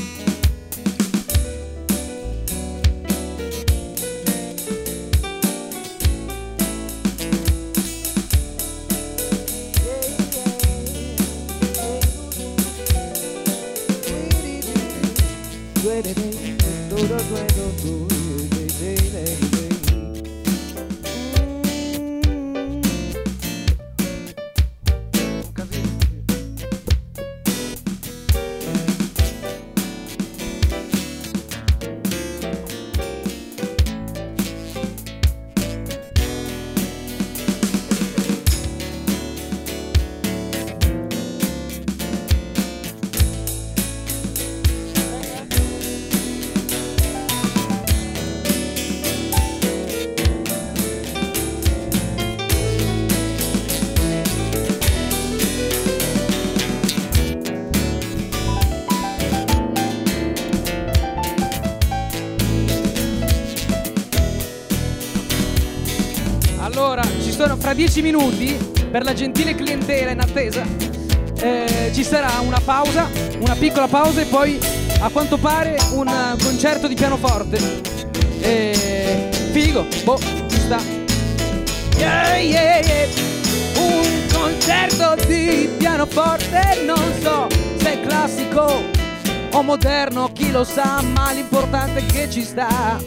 Allora, ci sono fra 10 minuti, per la gentile clientela in attesa, ci sarà una pausa, una piccola pausa e poi a quanto pare un concerto di pianoforte. Figo, boh, ci sta. Yeah, yeah, yeah. Un concerto di pianoforte, non so se è classico o moderno, chi lo sa, ma l'importante è che ci sta.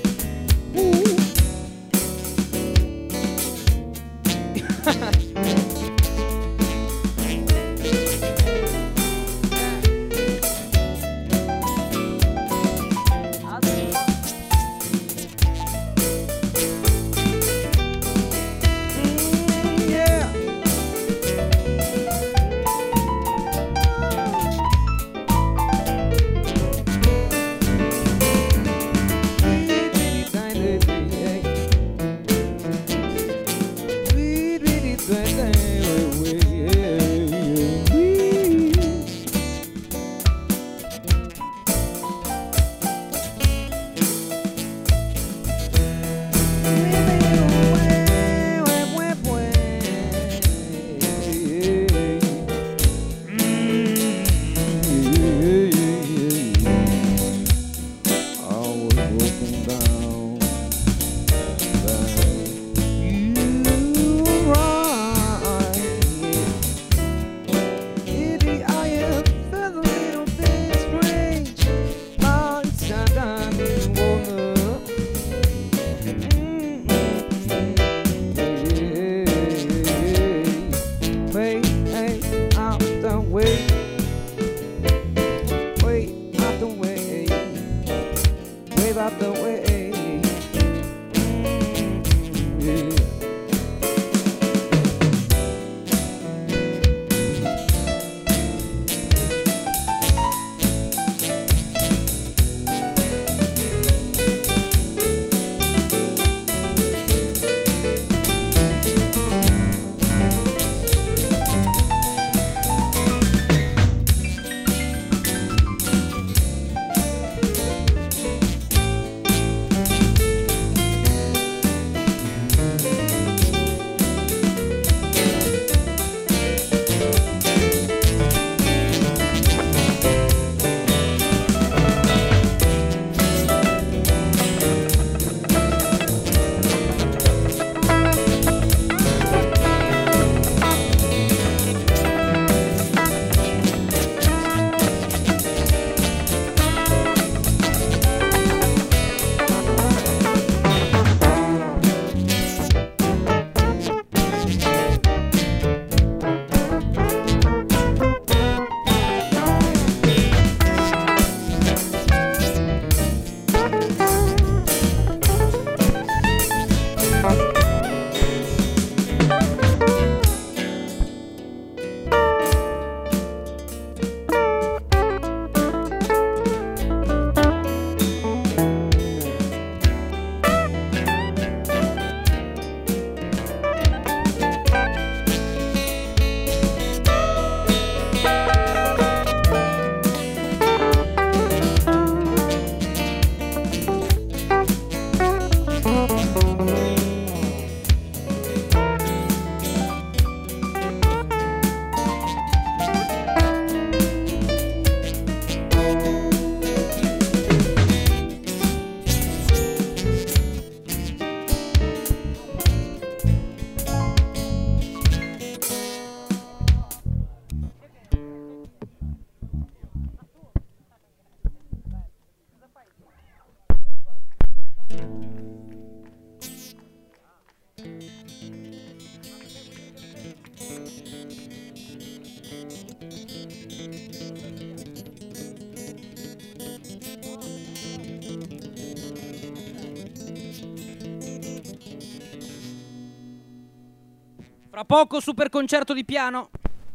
Fra poco super concerto di piano.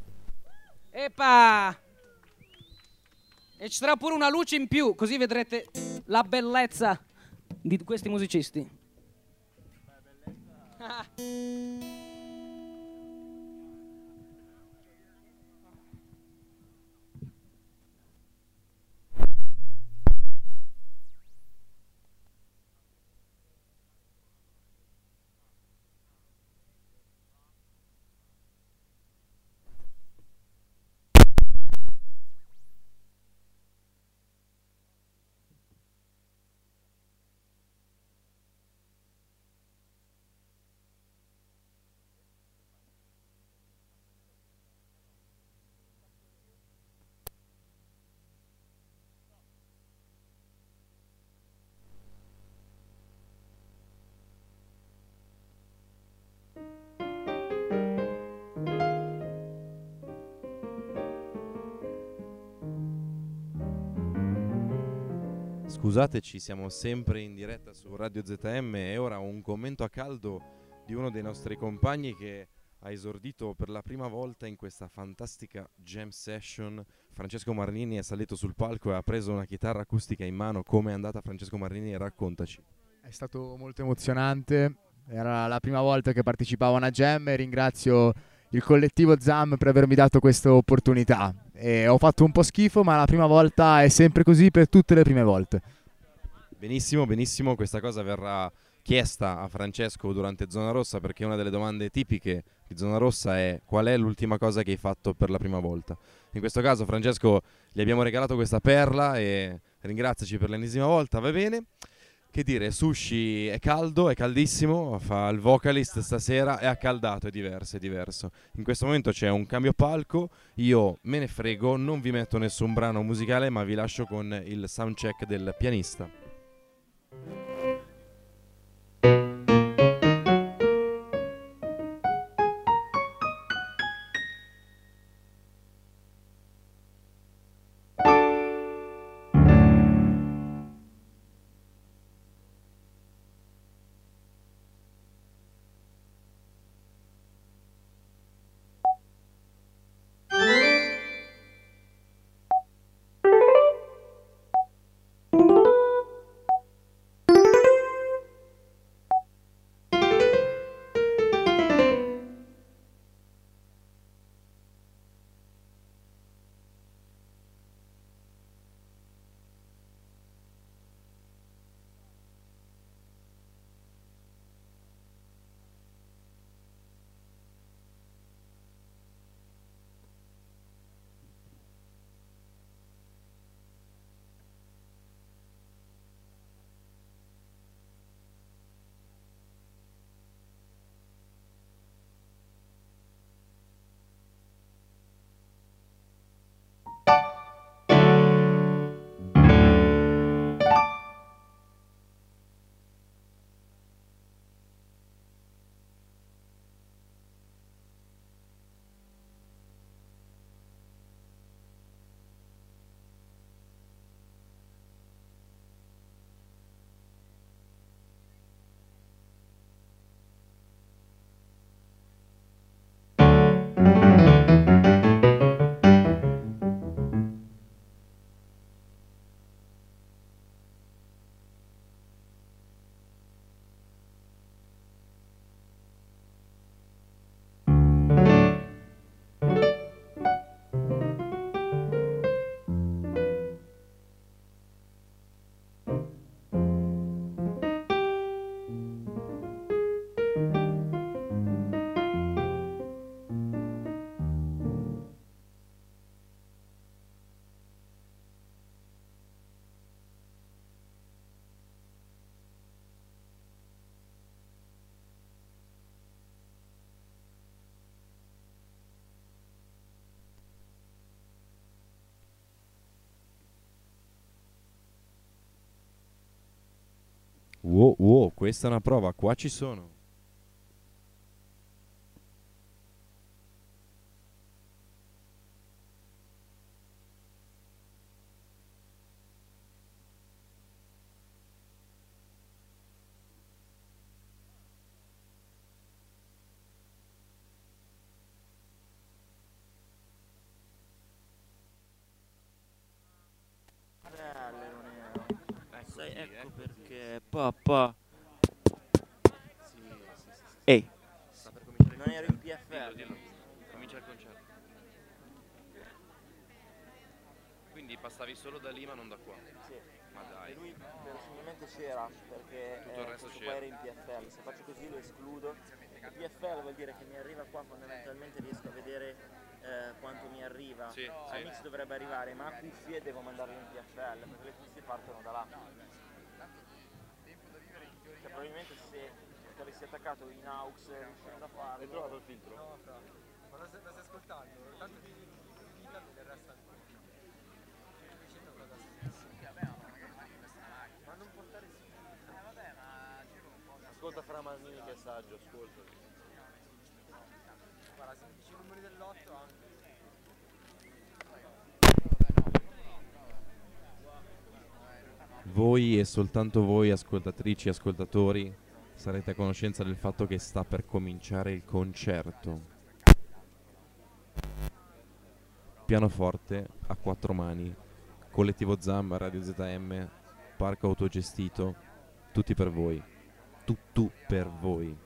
Epa! E ci sarà pure una luce in più, così vedrete la bellezza di questi musicisti. Scusateci, siamo sempre in diretta su Radio ZM e ora un commento a caldo di uno dei nostri compagni che ha esordito per la prima volta in questa fantastica jam session. Francesco Marlini è salito sul palco e ha preso una chitarra acustica in mano. Come è andata, Francesco Marlini? Raccontaci. È stato molto emozionante, era la prima volta che partecipavo a una jam e ringrazio il collettivo ZAM per avermi dato questa opportunità. E ho fatto un po' schifo, ma la prima volta è sempre così per tutte le prime volte. Benissimo, benissimo, questa cosa verrà chiesta a Francesco durante Zona Rossa, perché una delle domande tipiche di Zona Rossa è: qual è l'ultima cosa che hai fatto per la prima volta? In questo caso, Francesco, gli abbiamo regalato questa perla e ringraziaci per l'ennesima volta, va bene? Che dire, Sushi è caldo, è caldissimo, fa il vocalist stasera, è accaldato, è diverso, è diverso. In questo momento c'è un cambio palco, io me ne frego, non vi metto nessun brano musicale, ma vi lascio con il soundcheck del pianista. Wow, wow, questa è una prova, qua ci sono. Sai, ecco perché papà. Ehi, non ero in PFL. Comincia il concerto. Quindi passavi solo da lì ma non da qua. Sì. Ma dai. E lui verosimilmente c'era perché Tutto il resto questo c'era. qua era in PFL. Se faccio così lo escludo. Il PFL vuol dire che mi arriva qua, fondamentalmente riesco a vedere quanto mi arriva. Sì, A Mix dovrebbe arrivare, ma a cuffie devo mandarlo in PFL perché le cuffie partono da là. Cioè, probabilmente se tu avessi attaccato in aux riuscendo a farlo. Hai trovato il filtro? No, fra. Ma lo stai ascoltando? Tanto di vita del resto ancora. Dicendo cosa ma non portare vabbè, ma Ascolta Fra Marnini che assaggio, ascolta. guarda, se mi dici i numeri dell'otto anche. voi e soltanto voi, ascoltatrici e ascoltatori, sarete a conoscenza del fatto che sta per cominciare il concerto. Pianoforte a 4 mani, Collettivo Zam, Radio ZM, Parco Autogestito, tutti per voi, tutto per voi.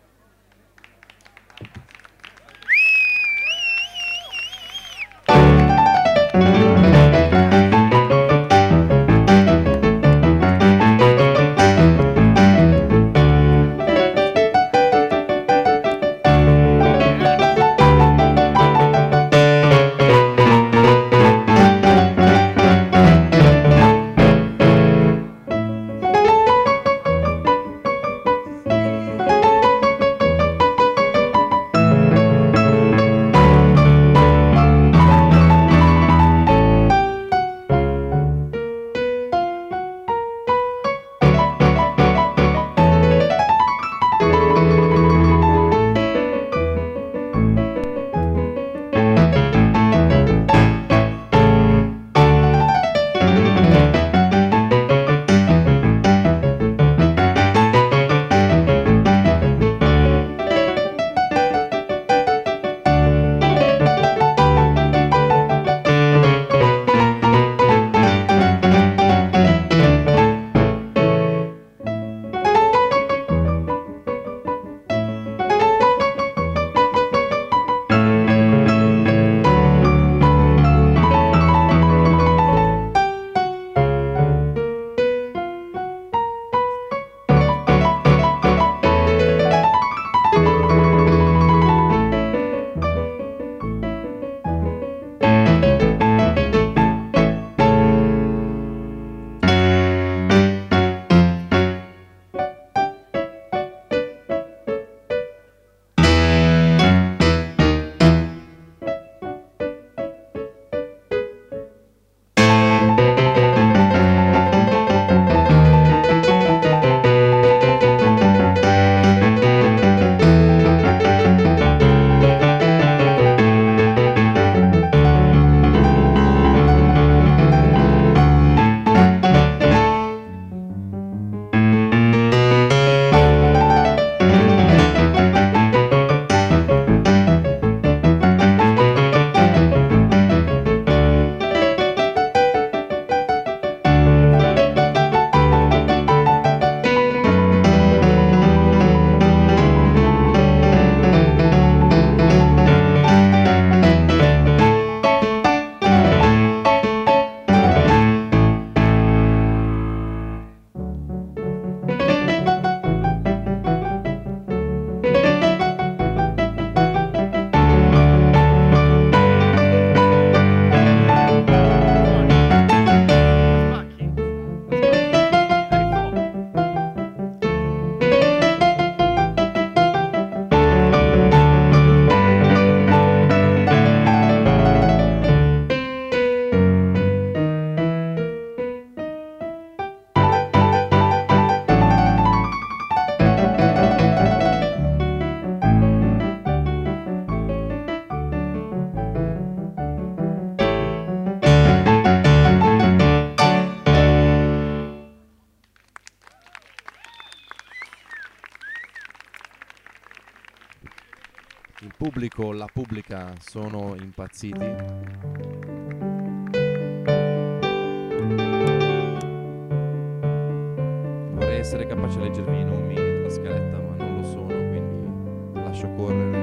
Il pubblico, la pubblica sono impazziti. Vorrei essere capace di leggervi i nomi della scaletta, ma non lo sono, quindi lascio correre.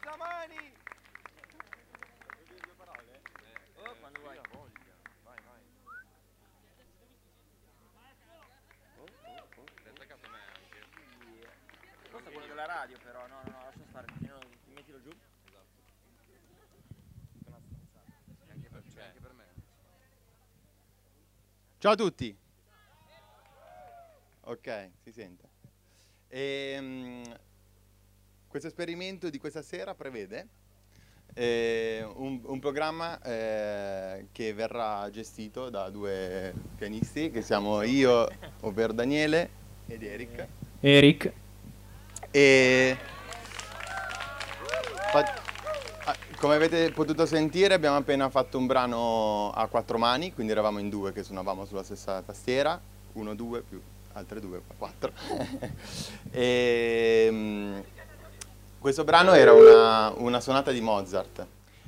Oh, quando vuoi. Questo è quello della radio però, no, lascia stare, mettilo giù. Ciao a tutti. Ok, si sente. Questo esperimento di questa sera prevede un programma che verrà gestito da due pianisti, che siamo io, ovvero Daniele, ed Eric. E come avete potuto sentire abbiamo appena fatto un brano a quattro mani, quindi eravamo in due che suonavamo sulla stessa tastiera, 1, 2 più altre due, 4. Questo brano era una sonata di Mozart.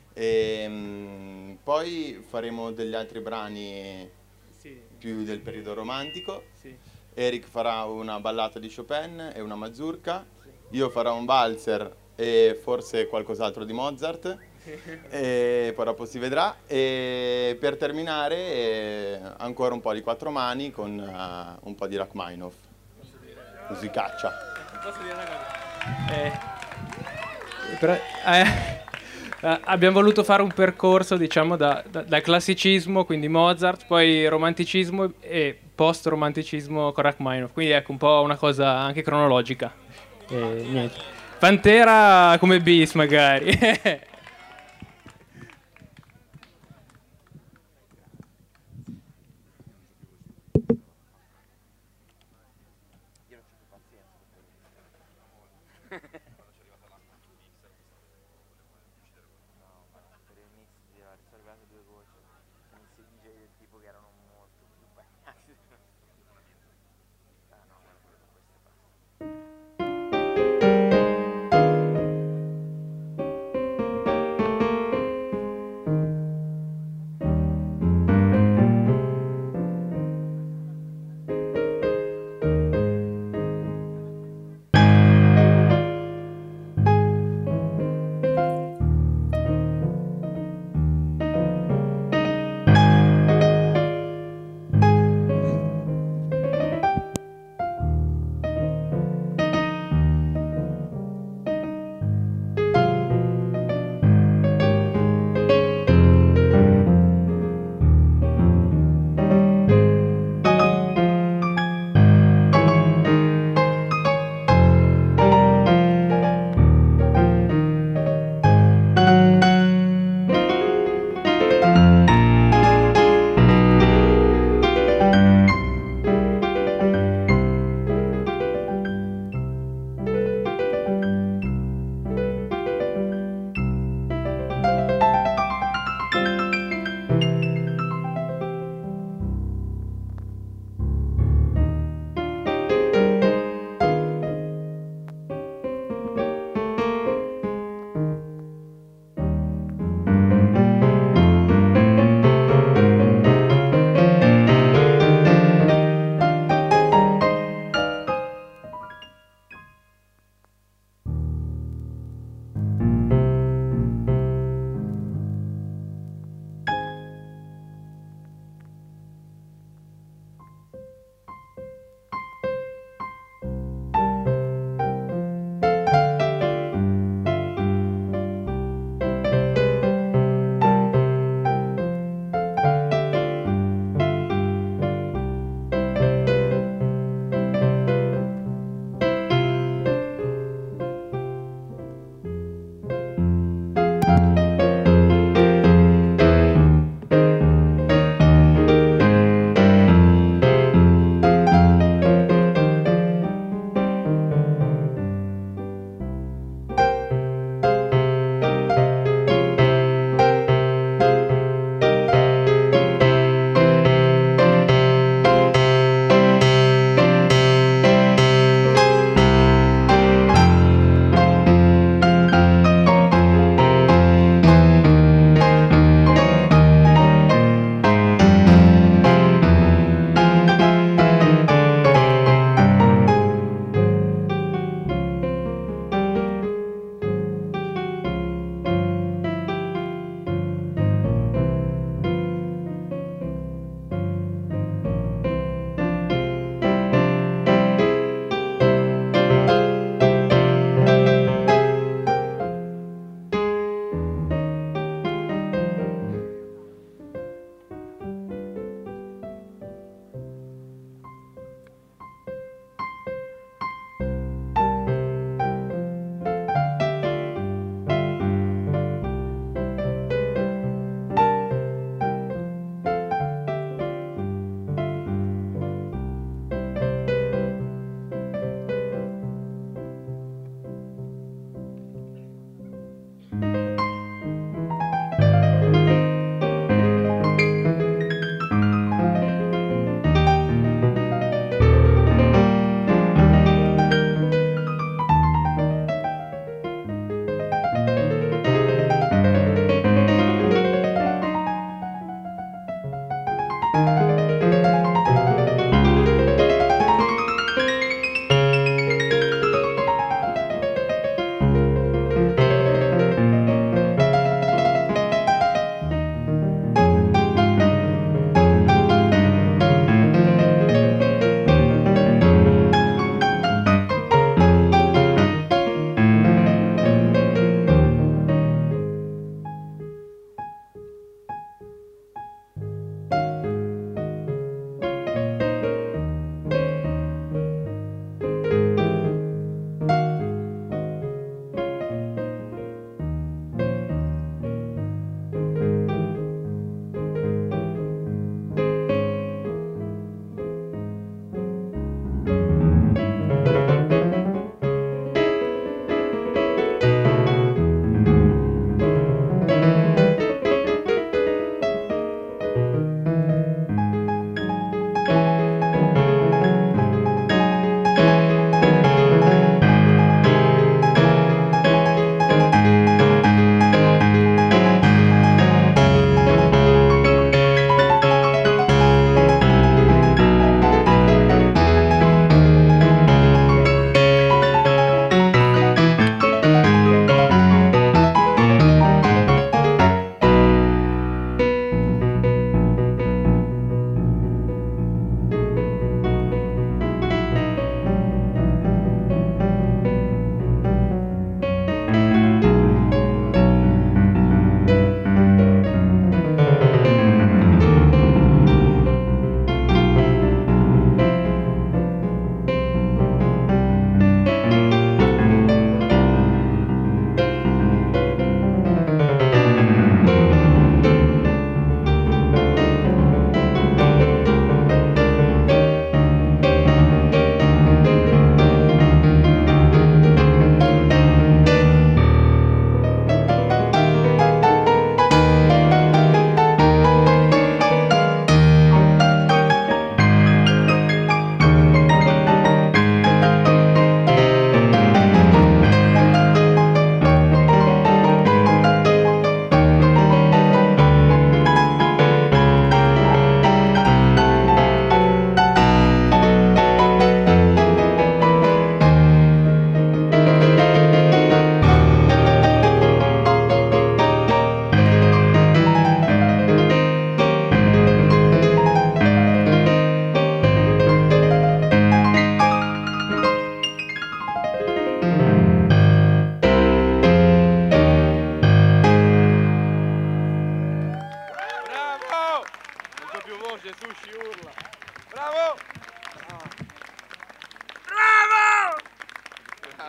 Poi faremo degli altri brani più del periodo romantico. Eric farà una ballata di Chopin e una mazurka. Io farò un valzer e forse qualcos'altro di Mozart. E poi dopo si vedrà. E per terminare ancora un po' di quattro mani con un po' di Rachmaninoff. Musicaccia. Posso dire una cosa? Abbiamo voluto fare un percorso, diciamo, dal classicismo, quindi Mozart, poi romanticismo e post-romanticismo con Rachmaninoff. Quindi ecco, un po' una cosa anche cronologica. Niente. Pantera come bis, magari.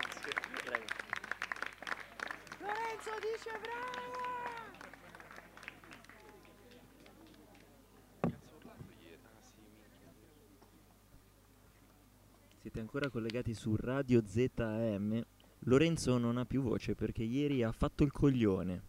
Grazie. Prego. Lorenzo dice brava! Siete ancora collegati su Radio ZM. Lorenzo non ha più voce perché ieri ha fatto il coglione.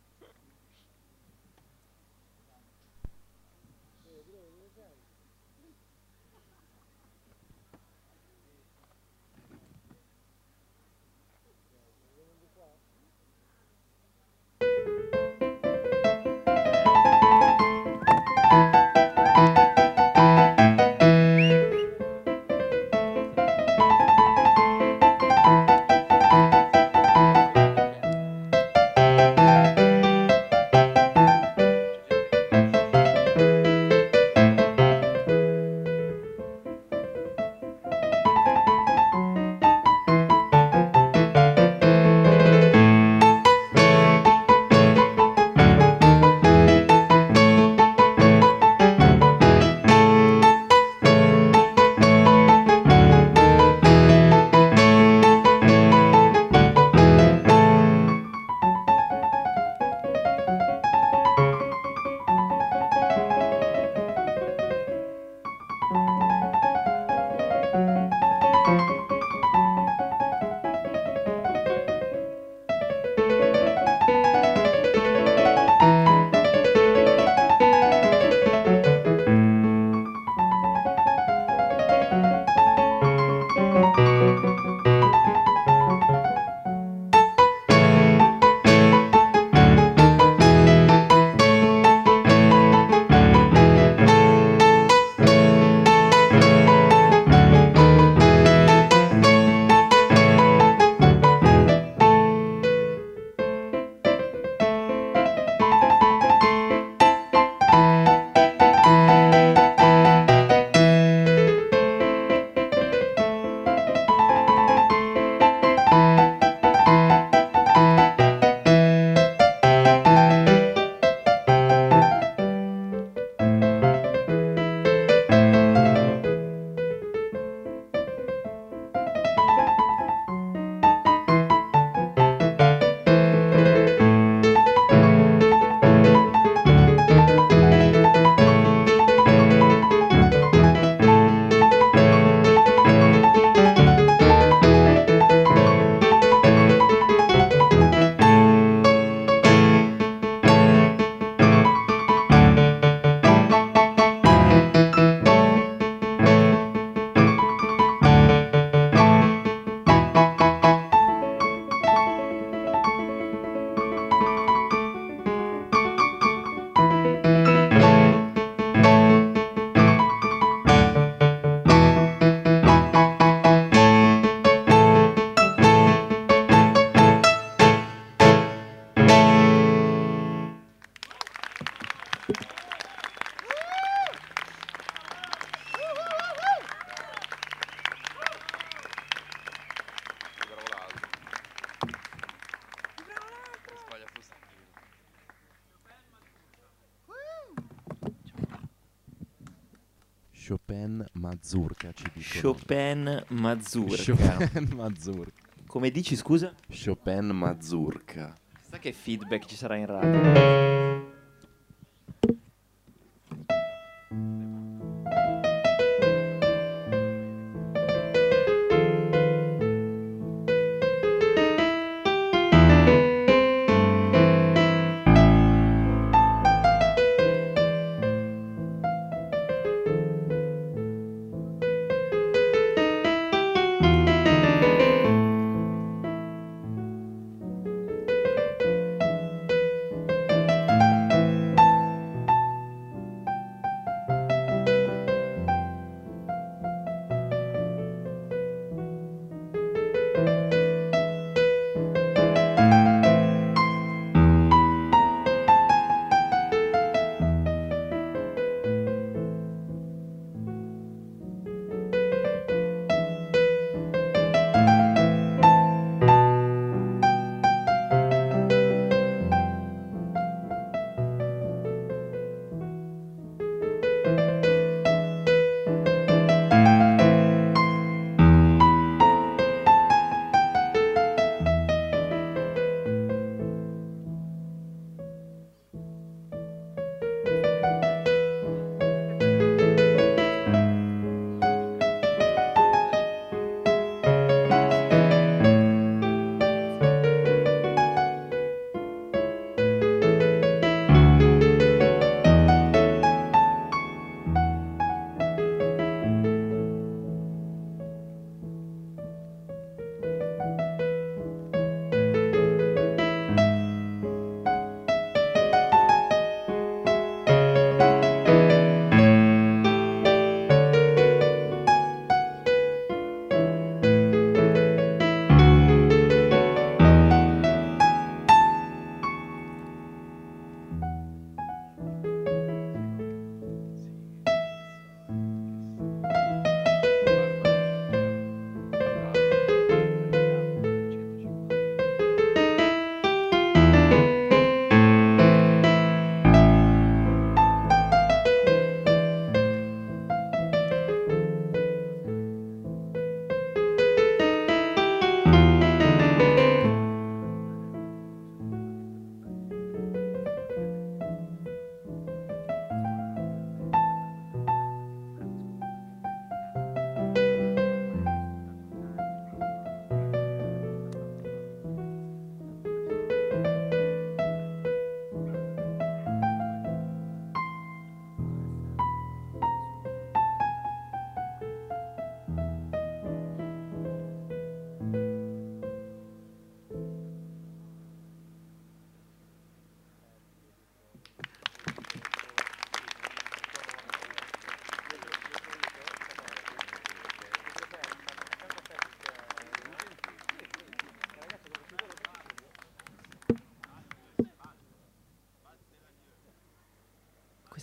Chopin Mazurka ci dicono. Chopin Mazurka. Chopin Mazurka. Come dici, scusa? Chopin Mazurka. Chissà che feedback ci sarà in radio.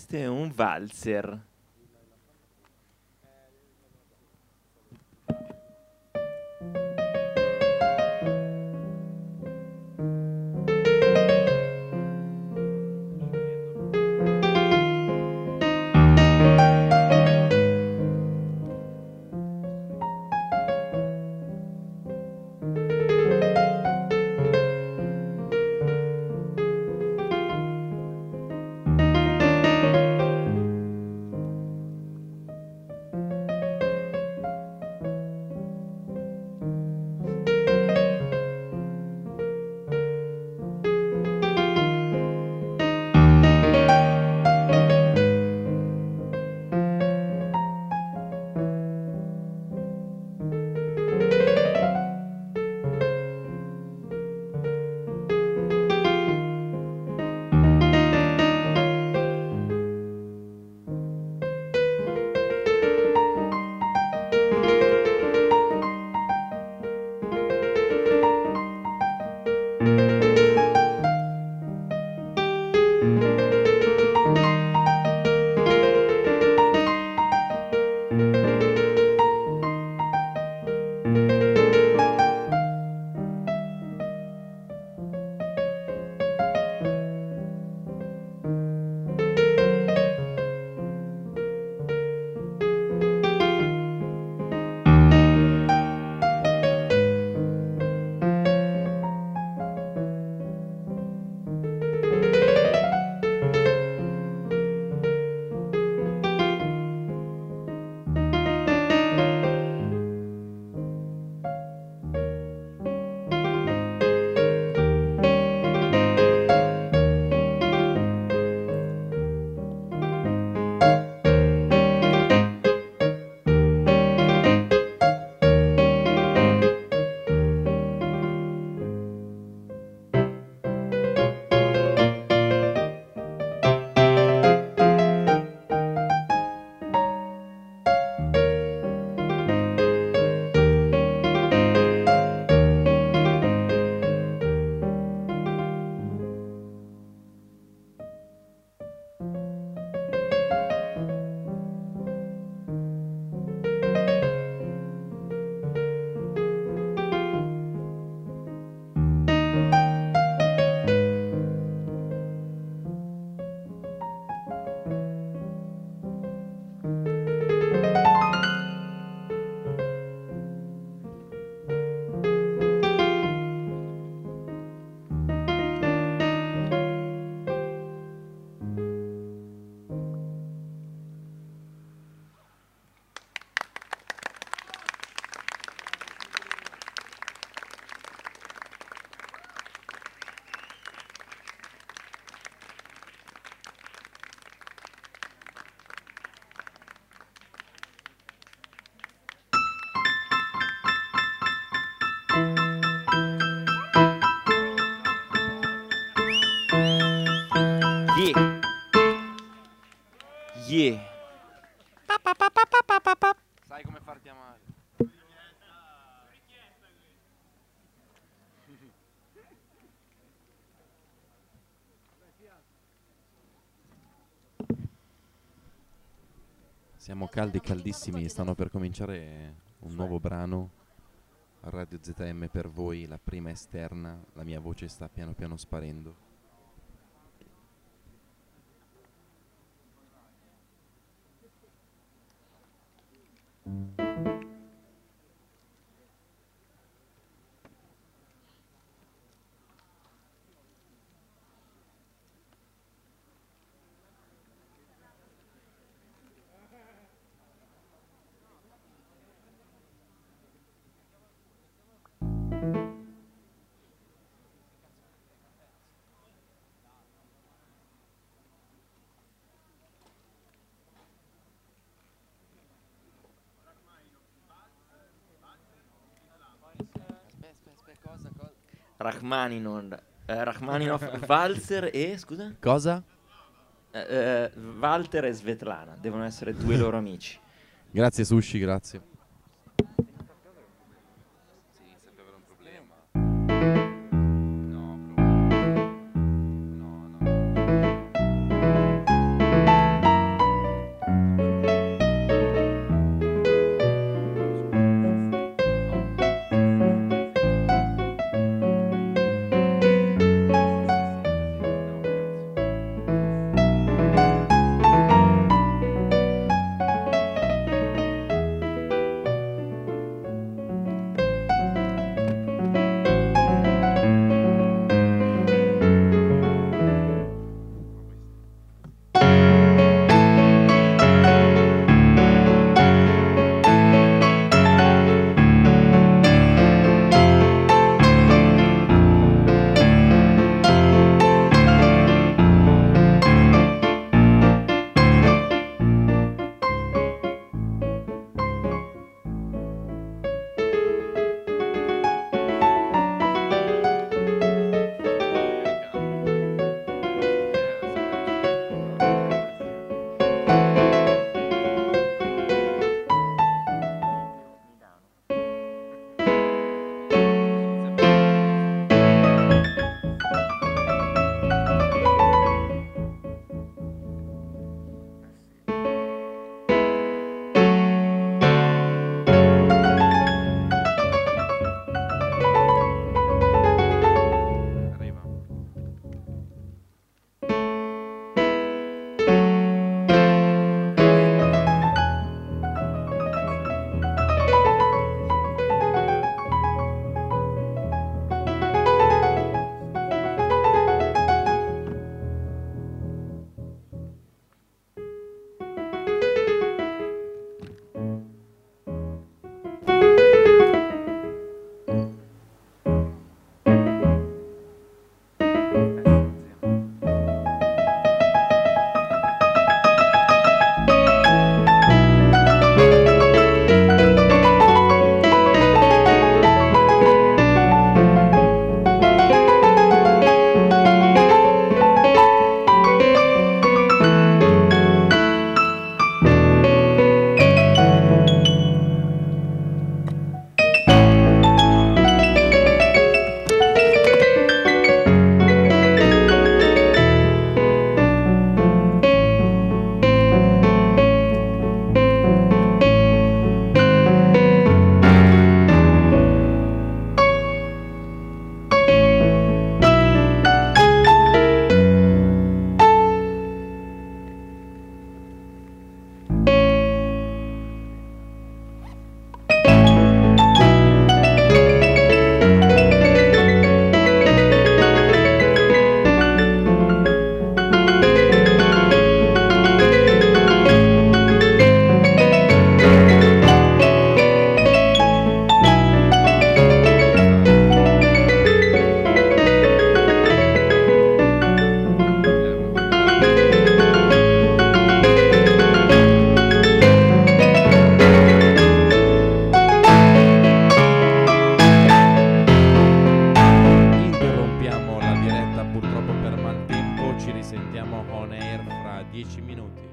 questo è un valzer. Yeah. Sai come farti amare. Siamo caldi, caldissimi, stanno per cominciare un nuovo brano a Radio ZM per voi, la prima esterna, la mia voce sta piano piano sparendo. Rachmaninov, Valzer e scusa? Cosa? Walter e Svetlana devono essere due loro amici. Grazie Sushi, grazie. per maltempo. Ci risentiamo on air fra 10 minuti.